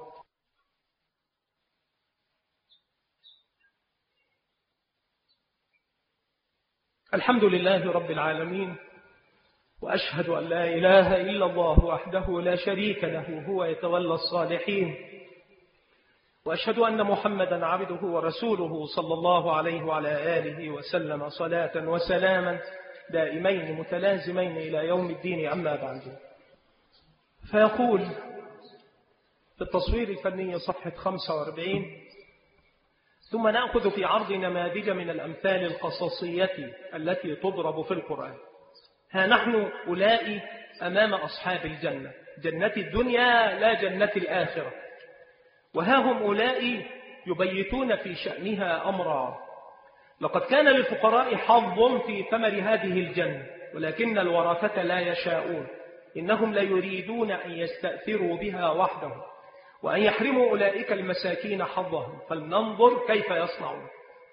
الحمد لله رب العالمين، وأشهد أن لا إله إلا الله وحده لا شريك له، هو يتولى الصالحين، وأشهد أن محمدا عبده ورسوله صلى الله عليه وعلى آله وسلم صلاة وسلاما دائمين متلازمين إلى يوم الدين. أما بعد، فيقول في التصوير الفني صفحة خمسة وأربعين: ثم نأخذ في عرض نماذج من الأمثال القصصية التي تضرب في القرآن. ها نحن أولئك أمام أصحاب الجنة، جنة الدنيا لا جنة الآخرة، وها هم أولئك يبيتون في شأنها أمرا. لقد كان للفقراء حظ في ثمر هذه الجنة، ولكن الورثة لا يشاءون، إنهم لا يريدون أن يستأثروا بها وحدهم وأن يحرموا أولئك المساكين حظهم، فلننظر كيف يصنعون.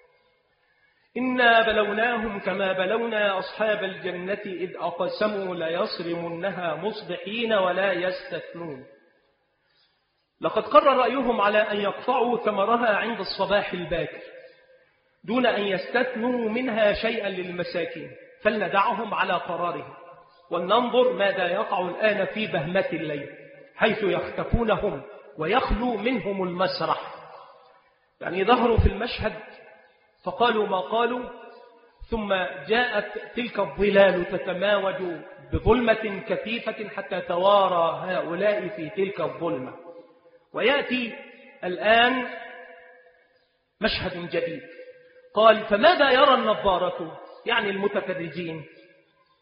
إنا بلوناهم كما بلونا أصحاب الجنة إذ أقسموا ليصرمنها مصبحين ولا يستثنون. لقد قرر رأيهم على أن يقطعوا ثمرها عند الصباح الباكر دون أن يستثنوا منها شيئا للمساكين، فلندعهم على قرارهم ولننظر ماذا يقع الآن في بهمة الليل، حيث يختفونهم ويخلو منهم المسرح. يعني ظهروا في المشهد فقالوا ما قالوا، ثم جاءت تلك الظلال تتماوج بظلمة كثيفة حتى توارى هؤلاء في تلك الظلمة. ويأتي الآن مشهد جديد. قال: فماذا يرى النظارة، يعني المتفرجين،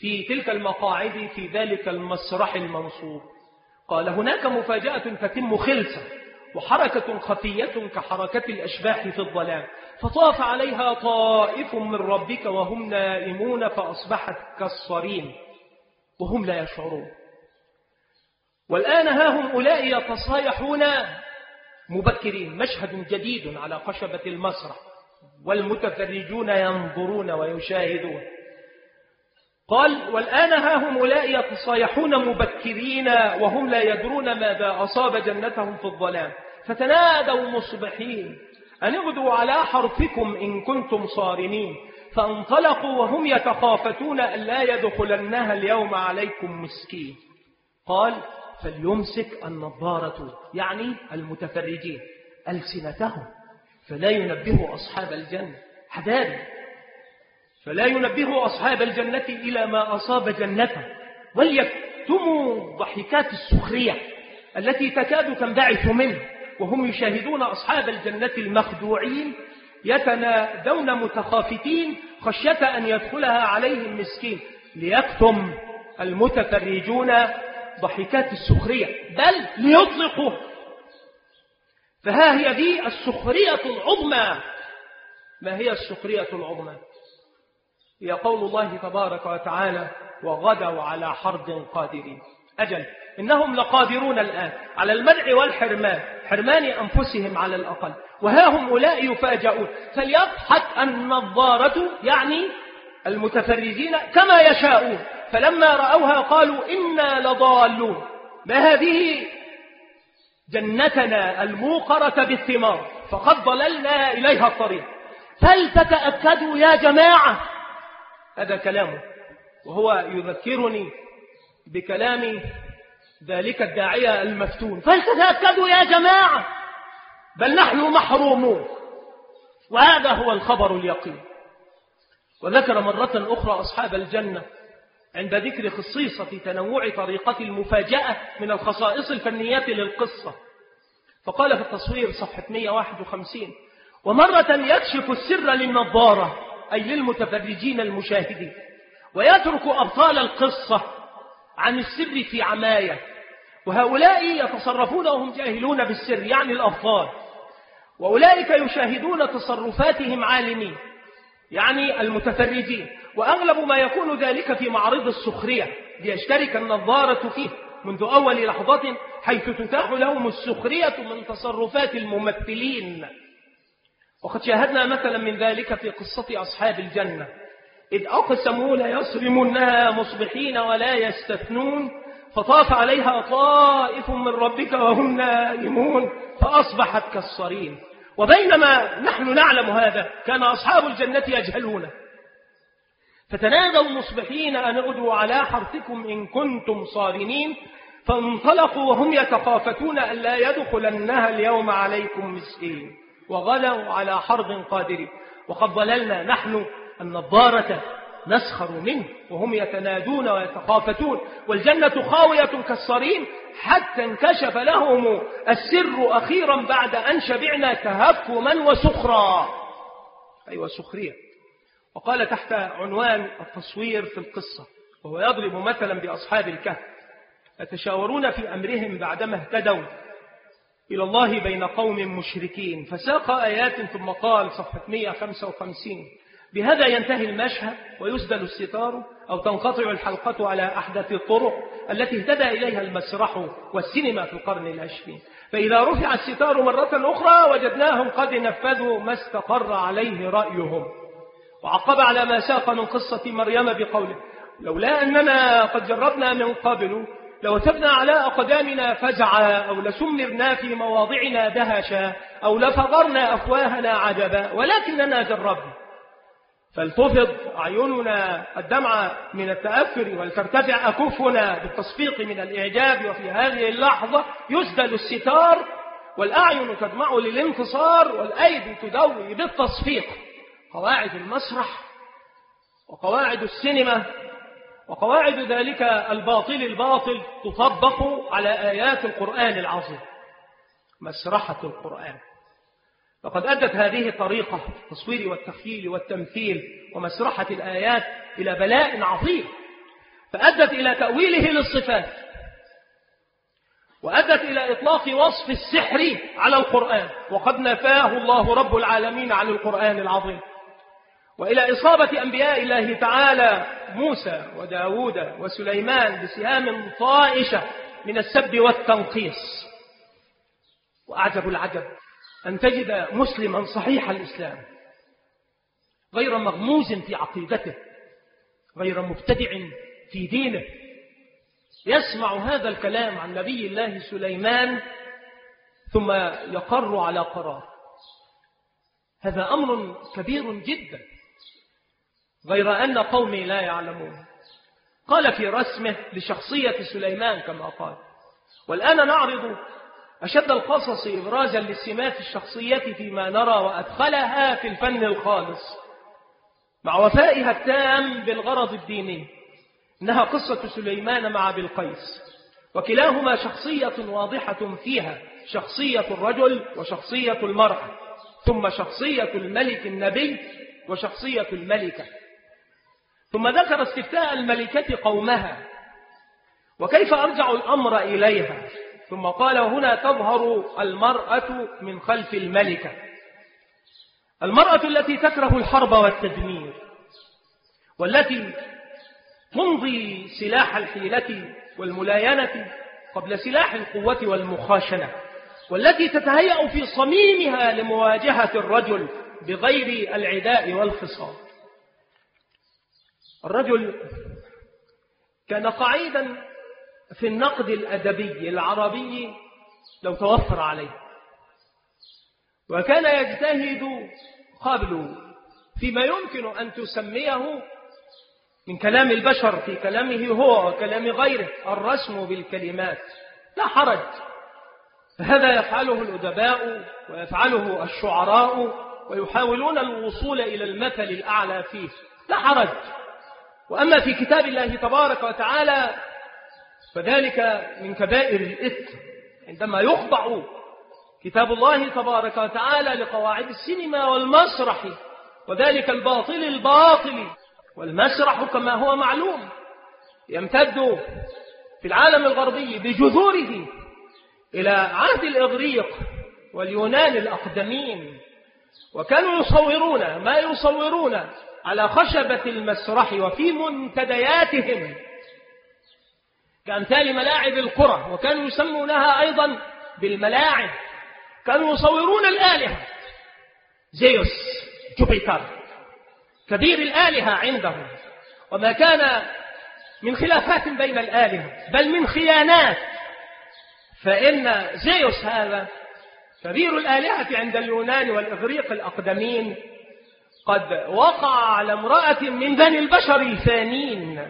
في تلك المقاعد في ذلك المسرح المنصوب. قال هناك مفاجأة تتم خلسة وحركة خفية كحركة الأشباح في الظلام، فطاف عليها طائف من ربك وهم نائمون فأصبحت كالصريم وهم لا يشعرون. والآن ها هم أولئك يتصايحون مبكرين. مشهد جديد على خشبة المسرح والمتفرجون ينظرون ويشاهدون. قال والآن ها هم أولئك يتصايحون مبكرين وهم لا يدرون ماذا أصاب جنتهم في الظلام، فتنادوا مصبحين أن اغدوا على حرثكم إن كنتم صارمين، فانطلقوا وهم يتخافتون أن لا يدخلنها اليوم عليكم مسكين. قال فليمسك النظارة يعني المتفرجين ألسنتهم فلا ينبه أصحاب الجنة حداد فلا ينبه أصحاب الجنة إلى ما أصاب جنته، وليكتموا ضحكات السخرية التي تكاد تنبعث منه وهم يشاهدون أصحاب الجنة المخدوعين يتنادون متخافتين خشية أن يدخلها عليهم مسكين. ليكتم المتفرجون ضحكات السخرية بل ليطلقوا. فها هي دي السخرية العظمى. ما هي السخرية العظمى؟ هي قول الله تبارك وتعالى وغدوا على حرد قادرين. أجل إنهم لقادرون الآن على المنع والحرمان، حرمان أنفسهم على الأقل، وها هم أولئك يفاجؤون. فليضحك النظارة يعني المتفرجين كما يشاءون، فلما رأوها قالوا إنا لضالون. ما هذه جنتنا الموقرة بالثمار فقد ضللنا إليها الطريق، فلتتأكدوا يا جماعة. هذا كلامه وهو يذكرني بكلام ذلك الداعية المفتون، فلتتأكدوا يا جماعة بل نحن محرومون. وهذا هو الخبر اليقين. وذكر مرة أخرى أصحاب الجنة عند ذكر خصيصة تنوع طريقة المفاجأة من الخصائص الفنية للقصة، فقال في التصوير صفحة مئة وواحد وخمسين ومرة يكشف السر للنظارة أي للمتفرجين المشاهدين ويترك أبطال القصة عن السر في عماية، وهؤلاء يتصرفون وهم جاهلون بالسر يعني الأبطال، وأولئك يشاهدون تصرفاتهم عالمين يعني المتفرجين، وأغلب ما يكون ذلك في معرض السخرية ليشترك النظارة فيه منذ أول لحظة حيث تتاح لهم السخرية من تصرفات الممثلين. وقد شاهدنا مثلا من ذلك في قصة أصحاب الجنة إذ أقسموا ليصرمنها مصبحين ولا يستثنون فطاف عليها طائف من ربك وهم نائمون فأصبحت كالصريم. وبينما نحن نعلم هذا كان أصحاب الجنة يجهلون، فتنادوا مصبحين أن اغدوا على حرثكم إن كنتم صارمين، فانطلقوا وهم يتخافتون أن لا يدخلنها اليوم عليكم مسكين، وغدوا على حرد قادرين. وقد ضللنا نحن النظارة نسخر منه وهم يتنادون ويتخافتون، والجنة خاوية كالصريم حتى انكشف لهم السر أخيرا بعد أن شبعنا تهكما وسخرا. أيوة سخرية. وقال تحت عنوان التصوير في القصة وهو يضرب مثلا بأصحاب الكهف يتشاورون في أمرهم بعدما اهتدوا إلى الله بين قوم مشركين، فساق آيات ثم قال صفحة مئة وخمسة وخمسين بهذا ينتهي المشهد ويسدل الستار أو تنقطع الحلقة على أحدث الطرق التي اهتدى إليها المسرح والسينما في القرن العشرين. فإذا رفع الستار مرة أخرى وجدناهم قد نفذوا ما استقر عليه رأيهم. وعقب على ما ساق من قصة مريم بقوله لولا أننا قد جربنا من قبل لوثبنا على أقدامنا فزعا أو لسمرنا في مواضعنا دهشا أو لفضرنا أفواهنا عجبا ولكننا جربنا فلتفض أعيننا الدمع من التأثر ولترتفع أكفنا بالتصفيق من الإعجاب. وفي هذه اللحظة يسدل الستار والأعين تدمع للانتصار والأيدي تدوي بالتصفيق. قواعد المسرح وقواعد السينما وقواعد ذلك الباطل الباطل تطبق على آيات القرآن العظيم. مسرحة القرآن فقد أدت هذه الطريقة في التصوير والتخييل والتمثيل ومسرحة الآيات إلى بلاء عظيم، فأدت إلى تأويله للصفات، وأدت إلى إطلاق وصف السحر على القرآن، وقد نفاه الله رب العالمين عن القرآن العظيم، وإلى إصابة أنبياء الله تعالى موسى وداود وسليمان بسهام طائشة من السب والتنقيص. وأعجب العجب أن تجد مسلما صحيح الإسلام غير مغموز في عقيدته، غير مبتدع في دينه، يسمع هذا الكلام عن نبي الله سليمان ثم يقر على قرار. هذا أمر كبير جدا، غير أن قومي لا يعلمون. قال في رسمه لشخصية سليمان كما قال: والآن نعرض أشد القصص إبرازا للسمات الشخصية فيما نرى، وأدخلها في الفن الخالص مع وفائها التام بالغرض الديني. إنها قصة سليمان مع بلقيس، وكلاهما شخصية واضحة فيها شخصية الرجل وشخصية المرأة، ثم شخصية الملك النبي وشخصية الملكة. ثم ذكر استفتاء الملكة قومها وكيف أرجع الأمر إليها، ثم قال: هنا تظهر المرأة من خلف الملكة، المرأة التي تكره الحرب والتدمير، والتي تمضي سلاح الحيلة والملاينة قبل سلاح القوة والمخاشنة، والتي تتهيأ في صميمها لمواجهة الرجل بغير العداء والخصام. الرجل كان قعيدا في النقد الأدبي العربي لو توفر عليه، وكان يجتهد قبل فيما يمكن أن تسميه من كلام البشر في كلامه هو وكلام غيره الرسم بالكلمات. لا حرج، هذا يفعله الأدباء ويفعله الشعراء، ويحاولون الوصول إلى المثل الأعلى فيه، لا حرج. وأما في كتاب الله تبارك وتعالى فذلك من كبائر الإثم، عندما يخضع كتاب الله تبارك وتعالى لقواعد السينما والمسرح، وذلك الباطل الباطل. والمسرح كما هو معلوم يمتد في العالم الغربي بجذوره إلى عهد الإغريق واليونان الأقدمين، وكانوا يصورون ما يصورون على خشبة المسرح وفي منتدياتهم كأمثال ملاعب القرى، وكانوا يسمونها أيضا بالملاعب. كانوا يصورون الآلهة، زيوس، جوبيتر، كبير الآلهة عندهم، وما كان من خلافات بين الآلهة بل من خيانات، فإن زيوس هذا كبير الآلهة عند اليونان والإغريق الأقدمين قد وقع على امرأة من بني البشر الفانين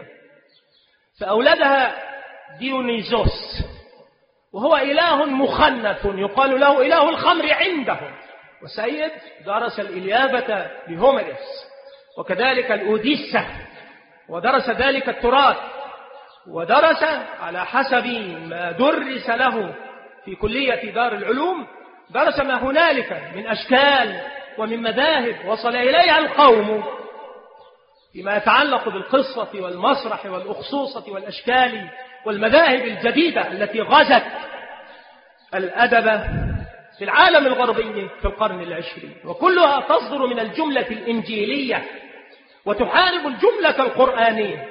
فأولدها ديونيزوس، وهو إله مخنث يقال له إله الخمر عندهم، وسيد درس الإليابة لهوميرس، وكذلك الأوديسة، ودرس ذلك التراث، ودرس على حسب ما درس له في كلية دار العلوم، درس ما هنالك من أشكال ومن مذاهب وصل إليها القوم فيما يتعلق بالقصة والمسرح والأخصوصة والأشكال والمذاهب الجديدة التي غزت الأدب في العالم الغربي في القرن العشرين، وكلها تصدر من الجملة الإنجيلية وتحارب الجملة القرآنية.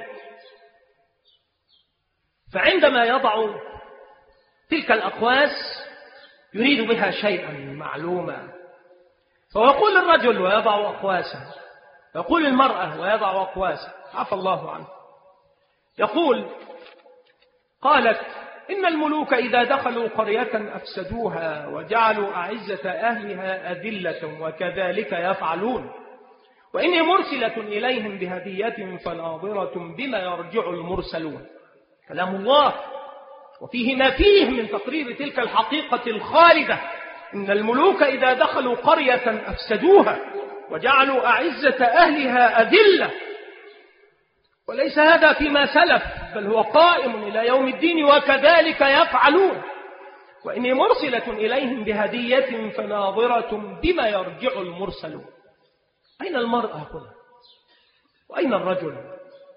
فعندما يضع تلك الأقواس يريد بها شيئا معلوما، فيقول الرجل ويضع أقواسه، يقول المرأة ويضع أقواسه، عفى الله عنه. يقول: قالت: إن الملوك إذا دخلوا قرية أفسدوها وجعلوا أعزة أهلها أذلة وكذلك يفعلون، وإني مرسلة إليهم بهدية فناظرة بما يرجع المرسلون. كلام الله وفيه ما فيه من تقرير تلك الحقيقة الخالدة، إن الملوك إذا دخلوا قرية أفسدوها وجعلوا أعزة أهلها أذلة. وليس هذا فيما سلف، بل هو قائم إلى يوم الدين، وكذلك يفعلون. وإني مرسلة إليهم بهدية فناظرة بما يرجع المرسلون. أين المرأة هنا؟ وأين الرجل؟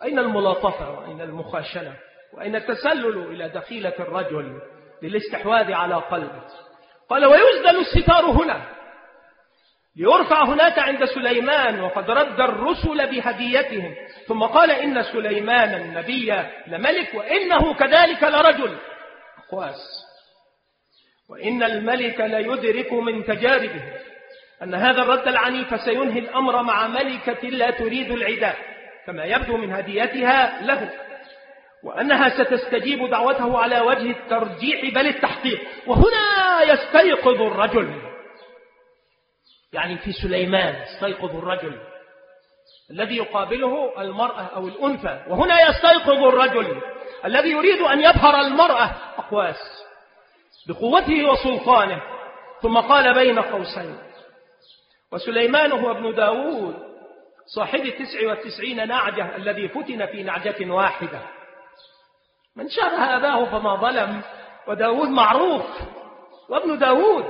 أين الملاطفة وأين المخاشنة وأين التسلل إلى دخيلة الرجل للاستحواذ على قلبه؟ قال ويسدل الستار هنا ليرفع هناك عند سليمان وقد رد الرسل بهديتهم، ثم قال إن سليمان النبي لملك وإنه كذلك لرجل أقواس، وإن الملك ليدرك من تجاربه أن هذا الرد العنيف سينهي الأمر مع ملكة لا تريد العداء كما يبدو من هديتها له، وأنها ستستجيب دعوته على وجه الترجيح بل التحقيق. وهنا يستيقظ الرجل، يعني في سليمان يستيقظ الرجل الذي يقابله المرأة أو الأنثى، وهنا يستيقظ الرجل الذي يريد أن يبهر المرأة أقواس بقوته وسلطانه. ثم قال بين قوسين وسليمان هو ابن داود صاحب التسع والتسعين نعجة الذي فتن في نعجة واحدة، من شابه أباه فما ظلم، وداود معروف وابن داود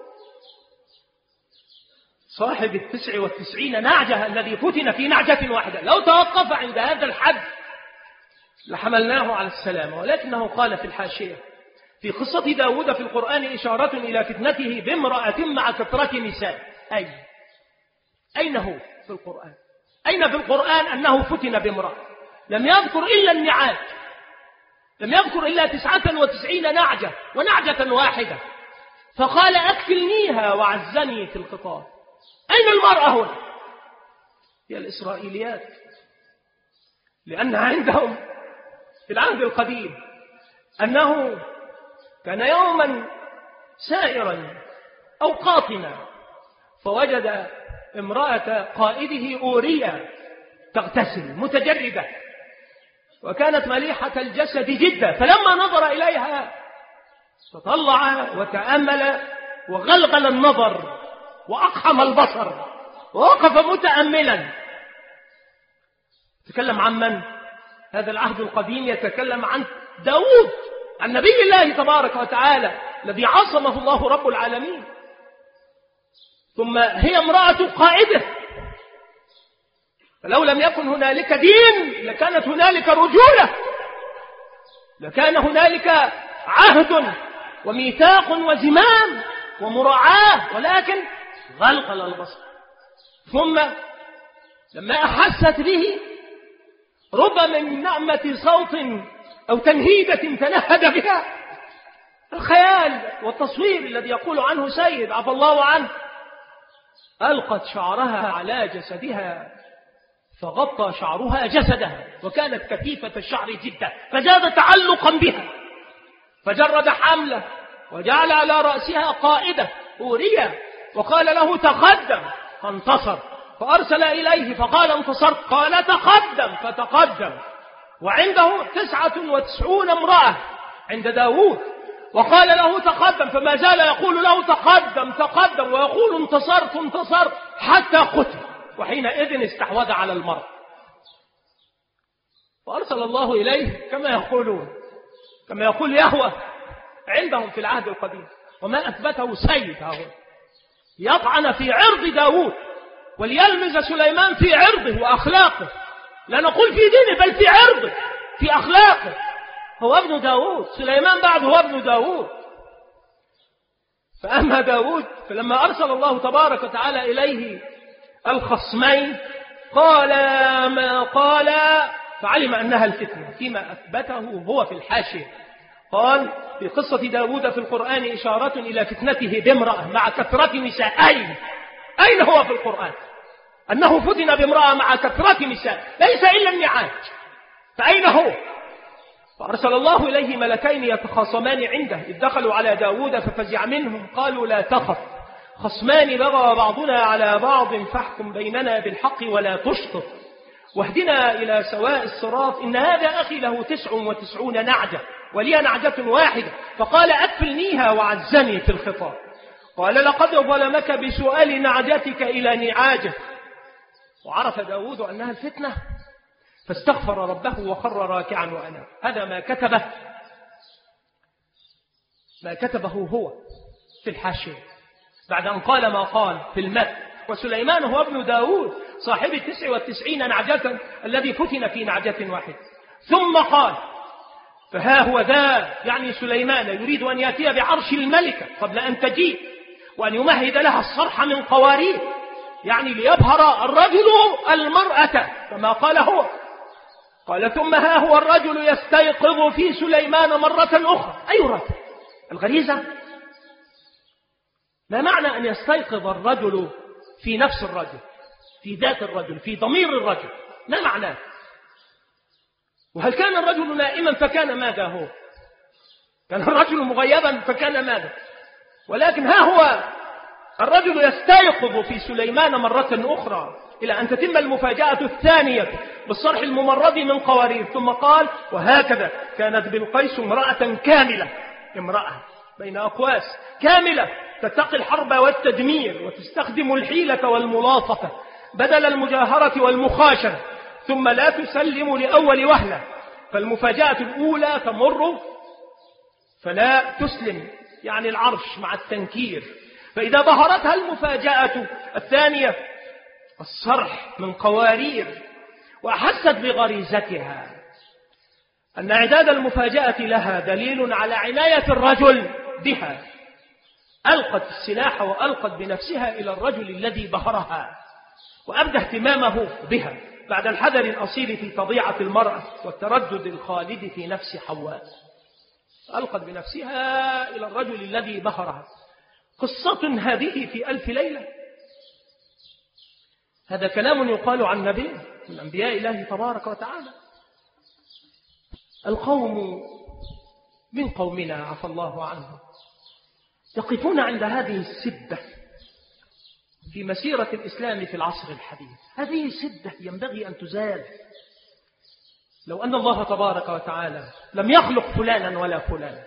صاحب التسع والتسعين نعجة الذي فتن في نعجة واحدة. لو توقف عند هذا الحد لحملناه على السلامة، ولكنه قال في الحاشية في قصة داود في القرآن إشارة إلى فتنته بامرأة مع كثرة نساء. أي أين هو في القرآن؟ أين في القرآن أنه فتن بامرأة؟ لم يذكر إلا النعاج، لم يذكر إلا تسعة وتسعين نعجة ونعجة واحدة، فقال أكفلنيها وعزني في الخطاب. أين المرأة هنا؟ هي الإسرائيليات، لأن عندهم في العهد القديم أنه كان يوما سائرا أو قاطنا فوجد امرأة قائده أوريا تغتسل متجردة، وكانت مليحة الجسد جدا، فلما نظر إليها تطلع وتأمل وغلغل النظر وأقحم البصر ووقف متأملا. تكلم عن من؟ هذا العهد القديم يتكلم عن داود، عن نبي الله تبارك وتعالى الذي عصمه الله رب العالمين. ثم هي امرأة قائدة، فلو لم يكن هنالك دين لكانت هنالك رجولة، لكان هنالك عهد وميثاق وزمام ومراعاة، ولكن غلغل البصر. ثم لما أحست به رب من نعمة صوت أو تنهيدة تنهد بها الخيال والتصوير الذي يقول عنه سيد عفى الله عنه، ألقت شعرها على جسدها فغطى شعرها جسدها، وكانت كثيفة الشعر جدا فزاد تعلقا بها، فجرد حمله وجعل على رأسها قائدة أوريا وقال له تقدم فانتصر، فأرسل إليه فقال انتصرت، قال تقدم فتقدم. وعنده تسعة وتسعون امرأة عند داود، وقال له تقدم، فما زال يقول له تقدم تقدم ويقول انتصرت انتصرت حتى قتل، وحينئذ استحوذ على المرء. فأرسل الله إليه كما يقولون كما يقول يهوه عندهم في العهد القديم، وما أثبته سيد هؤلاء يطعن في عرض داود وليلمز سليمان في عرضه وأخلاقه، لا نقول في دينه بل في عرضه في أخلاقه. هو ابن داود، سليمان بعد هو ابن داود. فأما داود فلما أرسل الله تبارك وتعالى إليه الخصمين قال ما قال، فعلم أنها الفتنة فيما أثبته هو في الحاشية. قال في قصة داود في القرآن إشارة إلى فتنته بامرأة مع كثرة نساء. أين أين هو في القرآن أنه فتن بامرأة مع كثرة نساء؟ ليس إلا النعاج، فأين هو؟ فأرسل الله إليه ملكين يتخاصمان عنده، إذ دخلوا على داود ففزع منهم قالوا لا تخف خصمان بغى بعضنا على بعض فاحكم بيننا بالحق ولا تشطط واهدنا إلى سواء الصراط، إن هذا أخي له تسع وتسعون نعجة ولي نعجة واحدة، فقال أكفلنيها وعزني في الخطاب. قال لقد ظلمك بسؤال نعجتك إلى نعاجه. وعرف داود أنها الفتنة فاستغفر ربه وخر راكعا وأناب. هذا ما كتبه ما كتبه هو في الحاشية بعد أن قال ما قال في المتن وسليمان هو ابن داود صاحب التسع والتسعين نعجة الذي فتن في نعجة واحدة. ثم قال فها هو ذا، يعني سليمان يريد أن يأتي بعرش الملكة قبل أن تجيء، وأن يمهد لها الصرح من قوارير، يعني ليبهر الرجل المرأة كما قال هو. قال ثم ها هو الرجل يستيقظ في سليمان مرة أخرى. أي رجل؟ الغريزة؟ ما معنى أن يستيقظ الرجل في نفس الرجل، في ذات الرجل، في ضمير الرجل؟ ما معناه؟ وهل كان الرجل نائما فكان ماذا هو؟ كان الرجل مغيبا فكان ماذا؟ ولكن ها هو الرجل يستيقظ في سليمان مرة أخرى إلى أن تتم المفاجأة الثانية بالصرح الممرد من قوارير. ثم قال وهكذا كانت بلقيس امرأة كاملة، امرأة بين أقواس كاملة تتقي الحرب والتدمير وتستخدم الحيلة والملاطفة بدل المجاهرة والمخاشرة، ثم لا تسلم لأول وهلة، فالمفاجأة الأولى تمر فلا تسلم، يعني العرش مع التنكير. فإذا ظهرتها المفاجأة الثانية الصرح من قوارير وأحست بغريزتها أن إعداد المفاجأة لها دليل على عناية الرجل بها، ألقت السلاح وألقت بنفسها إلى الرجل الذي بهرها وأبدى اهتمامه بها بعد الحذر الأصيل في طبيعة المرأة والتردد الخالد في نفس حواء. ألقت بنفسها إلى الرجل الذي بهرها. قصة هذه في ألف ليلة؟ هذا كلام يقال عن نبي من أنبياء الله تبارك وتعالى. القوم من قومنا عفى الله عنهم يقفون عند هذه السدة في مسيرة الإسلام في العصر الحديث. هذه السدة ينبغي أن تزال. لو أن الله تبارك وتعالى لم يخلق فلانا ولا فلانا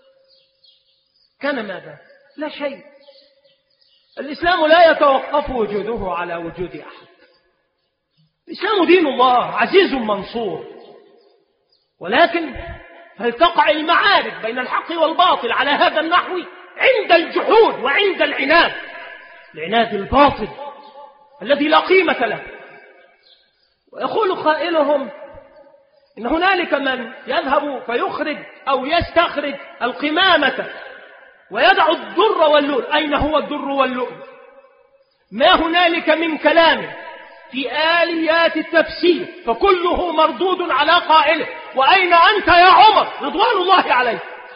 كان ماذا؟ لا شيء. الإسلام لا يتوقف وجوده على وجود أحد. الإسلام دين الله عزيز منصور، ولكن هل تقع المعارك بين الحق والباطل على هذا النحو عند الجحود وعند العناد، العناد الباطل الذي لا قيمة له. ويقول قائلهم إن هنالك من يذهب فيخرج أو يستخرج القمامة ويدع الدر واللؤلؤ. أين هو الدر واللؤلؤ؟ ما هنالك من كلام في آليات التفسير فكله مردود على قائله. وأين أنت يا عمر رضوان الله عليه؟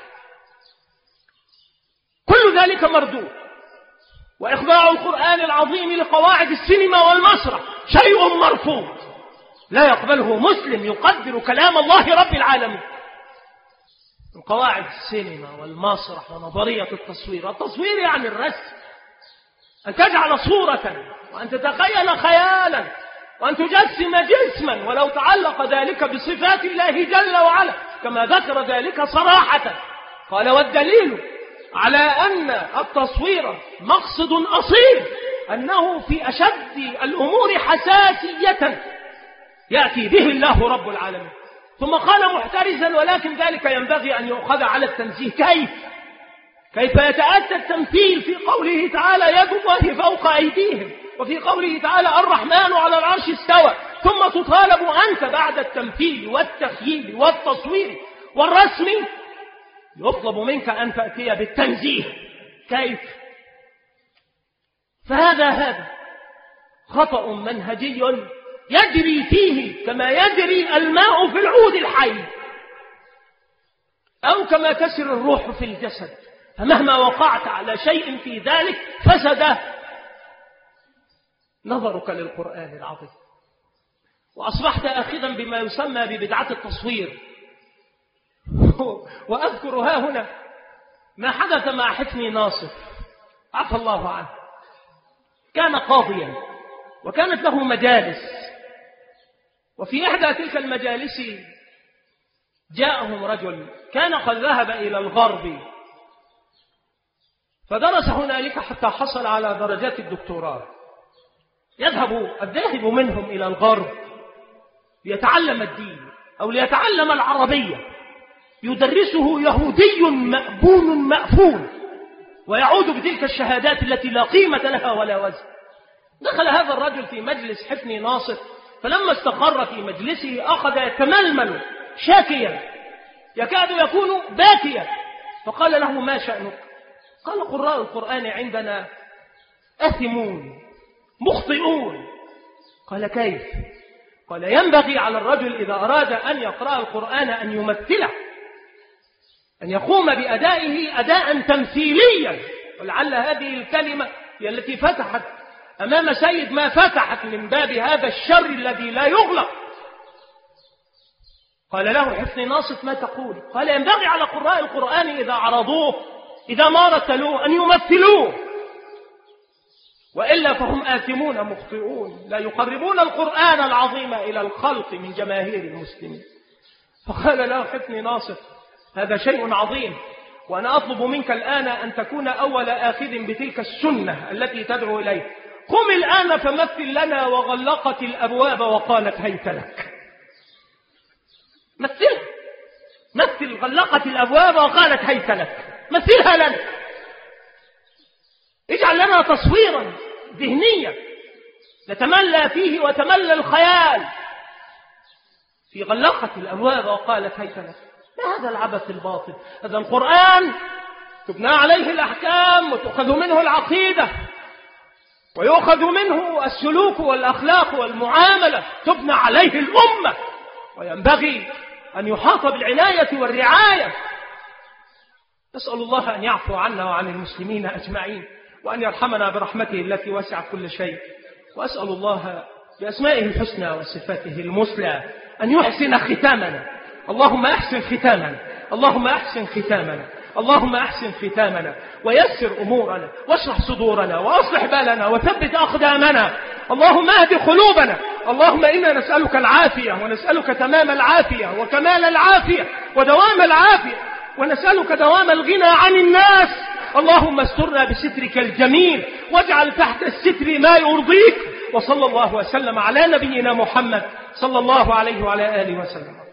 كل ذلك مردود. وإخضاع القرآن العظيم لقواعد السينما والمسرح شيء مرفوض، لا يقبله مسلم يقدر كلام الله رب العالمين. من قواعد السينما والمسرح ونظرية التصوير، التصوير يعني الرسم، أن تجعل صورة وأن تتخيل خيالا وأن تجسم جسما ولو تعلق ذلك بصفات الله جل وعلا كما ذكر ذلك صراحة. قال والدليل على أن التصوير مقصد أصيل أنه في أشد الأمور حساسية يأتي به الله رب العالمين. ثم قال محترزا ولكن ذلك ينبغي أن يؤخذ على التنزيه. كيف؟ كيف يتأتى التمثيل في قوله تعالى يد الله فوق أيديهم، وفي قوله تعالى الرحمن على العرش استوى، ثم تطالب أنت بعد التمثيل والتخييل والتصوير والرسم يطلب منك أن تأتي بالتنزيه. كيف؟ فهذا هذا خطأ منهجي يجري فيه كما يجري الماء في العود الحي، أو كما تسر الروح في الجسد، فمهما وقعت على شيء في ذلك فسد نظرك للقرآن العظيم، وأصبحت آخذا بما يسمى ببدعة التصوير. وأذكر ها هنا ما حدث مع حفني ناصف عفى الله عنه. كان قاضيا وكانت له مجالس، وفي إحدى تلك المجالس جاءهم رجل كان قد ذهب إلى الغرب فدرس هنالك حتى حصل على درجات الدكتوراه. يذهب الذاهب منهم إلى الغرب ليتعلم الدين أو ليتعلم العربية، يدرسه يهودي مأبون مأفون، ويعود بتلك الشهادات التي لا قيمة لها ولا وزن. دخل هذا الرجل في مجلس حفني ناصر، فلما استقر في مجلسه أخذ يتململ شاكيا يكاد يكون باكيا، فقال له: ما شأنك؟ قال: قراء القرآن عندنا أثمون مخطئون. قال: كيف؟ قال: ينبغي على الرجل إذا أراد أن يقرأ القرآن أن يمثله، أن يقوم بأدائه أداء تمثيليا. ولعل هذه الكلمة هي التي فتحت أمام سيد ما فتحت من باب هذا الشر الذي لا يغلق. قال له حفني ناصر: ما تقول؟ قال: ينبغي على قراء القرآن إذا عرضوه إذا ما رتلوه أن يمثلوه، وإلا فهم آثمون مخطئون لا يقربون القرآن العظيم إلى الخلق من جماهير المسلمين. فقال له حفني ناصر: هذا شيء عظيم، وأنا أطلب منك الآن أن تكون أول آخذ بتلك السنة التي تدعو إليه. قم الآن فمثل لنا وغلقت الأبواب وقالت هيت لك. مثل مثل غلقت الأبواب وقالت هيت لك، مثلها لنا، اجعل لنا تصويرا ذهنيا نتملى فيه وتملى الخيال. في غلقت الأبواب وقالت هيت لك، ما هذا العبث الباطل؟ هذا القرآن تبنى عليه الأحكام وتأخذ منه العقيدة ويؤخذ منه السلوك والأخلاق والمعاملة، تبنى عليه الأمة، وينبغي أن يحاط بالعناية والرعاية. نسأل الله أن يعفو عنا وعن المسلمين أجمعين، وأن يرحمنا برحمته التي وسعت كل شيء. وأسأل الله بأسمائه الحسنى وصفاته المثلى أن يحسن ختامنا. اللهم أحسن ختامنا، اللهم أحسن ختامنا، اللهم أحسن ختامنا، ويسر أمورنا، واشرح صدورنا، وأصلح بالنا، وثبت أقدامنا. اللهم اهد قلوبنا. اللهم إنا نسألك العافية، ونسألك تمام العافية وكمال العافية ودوام العافية، ونسألك دوام الغنى عن الناس. اللهم استرنا بسترك الجميل، واجعل تحت الستر ما يرضيك. وصلى الله وسلم على نبينا محمد صلى الله عليه وعلى آله وسلم.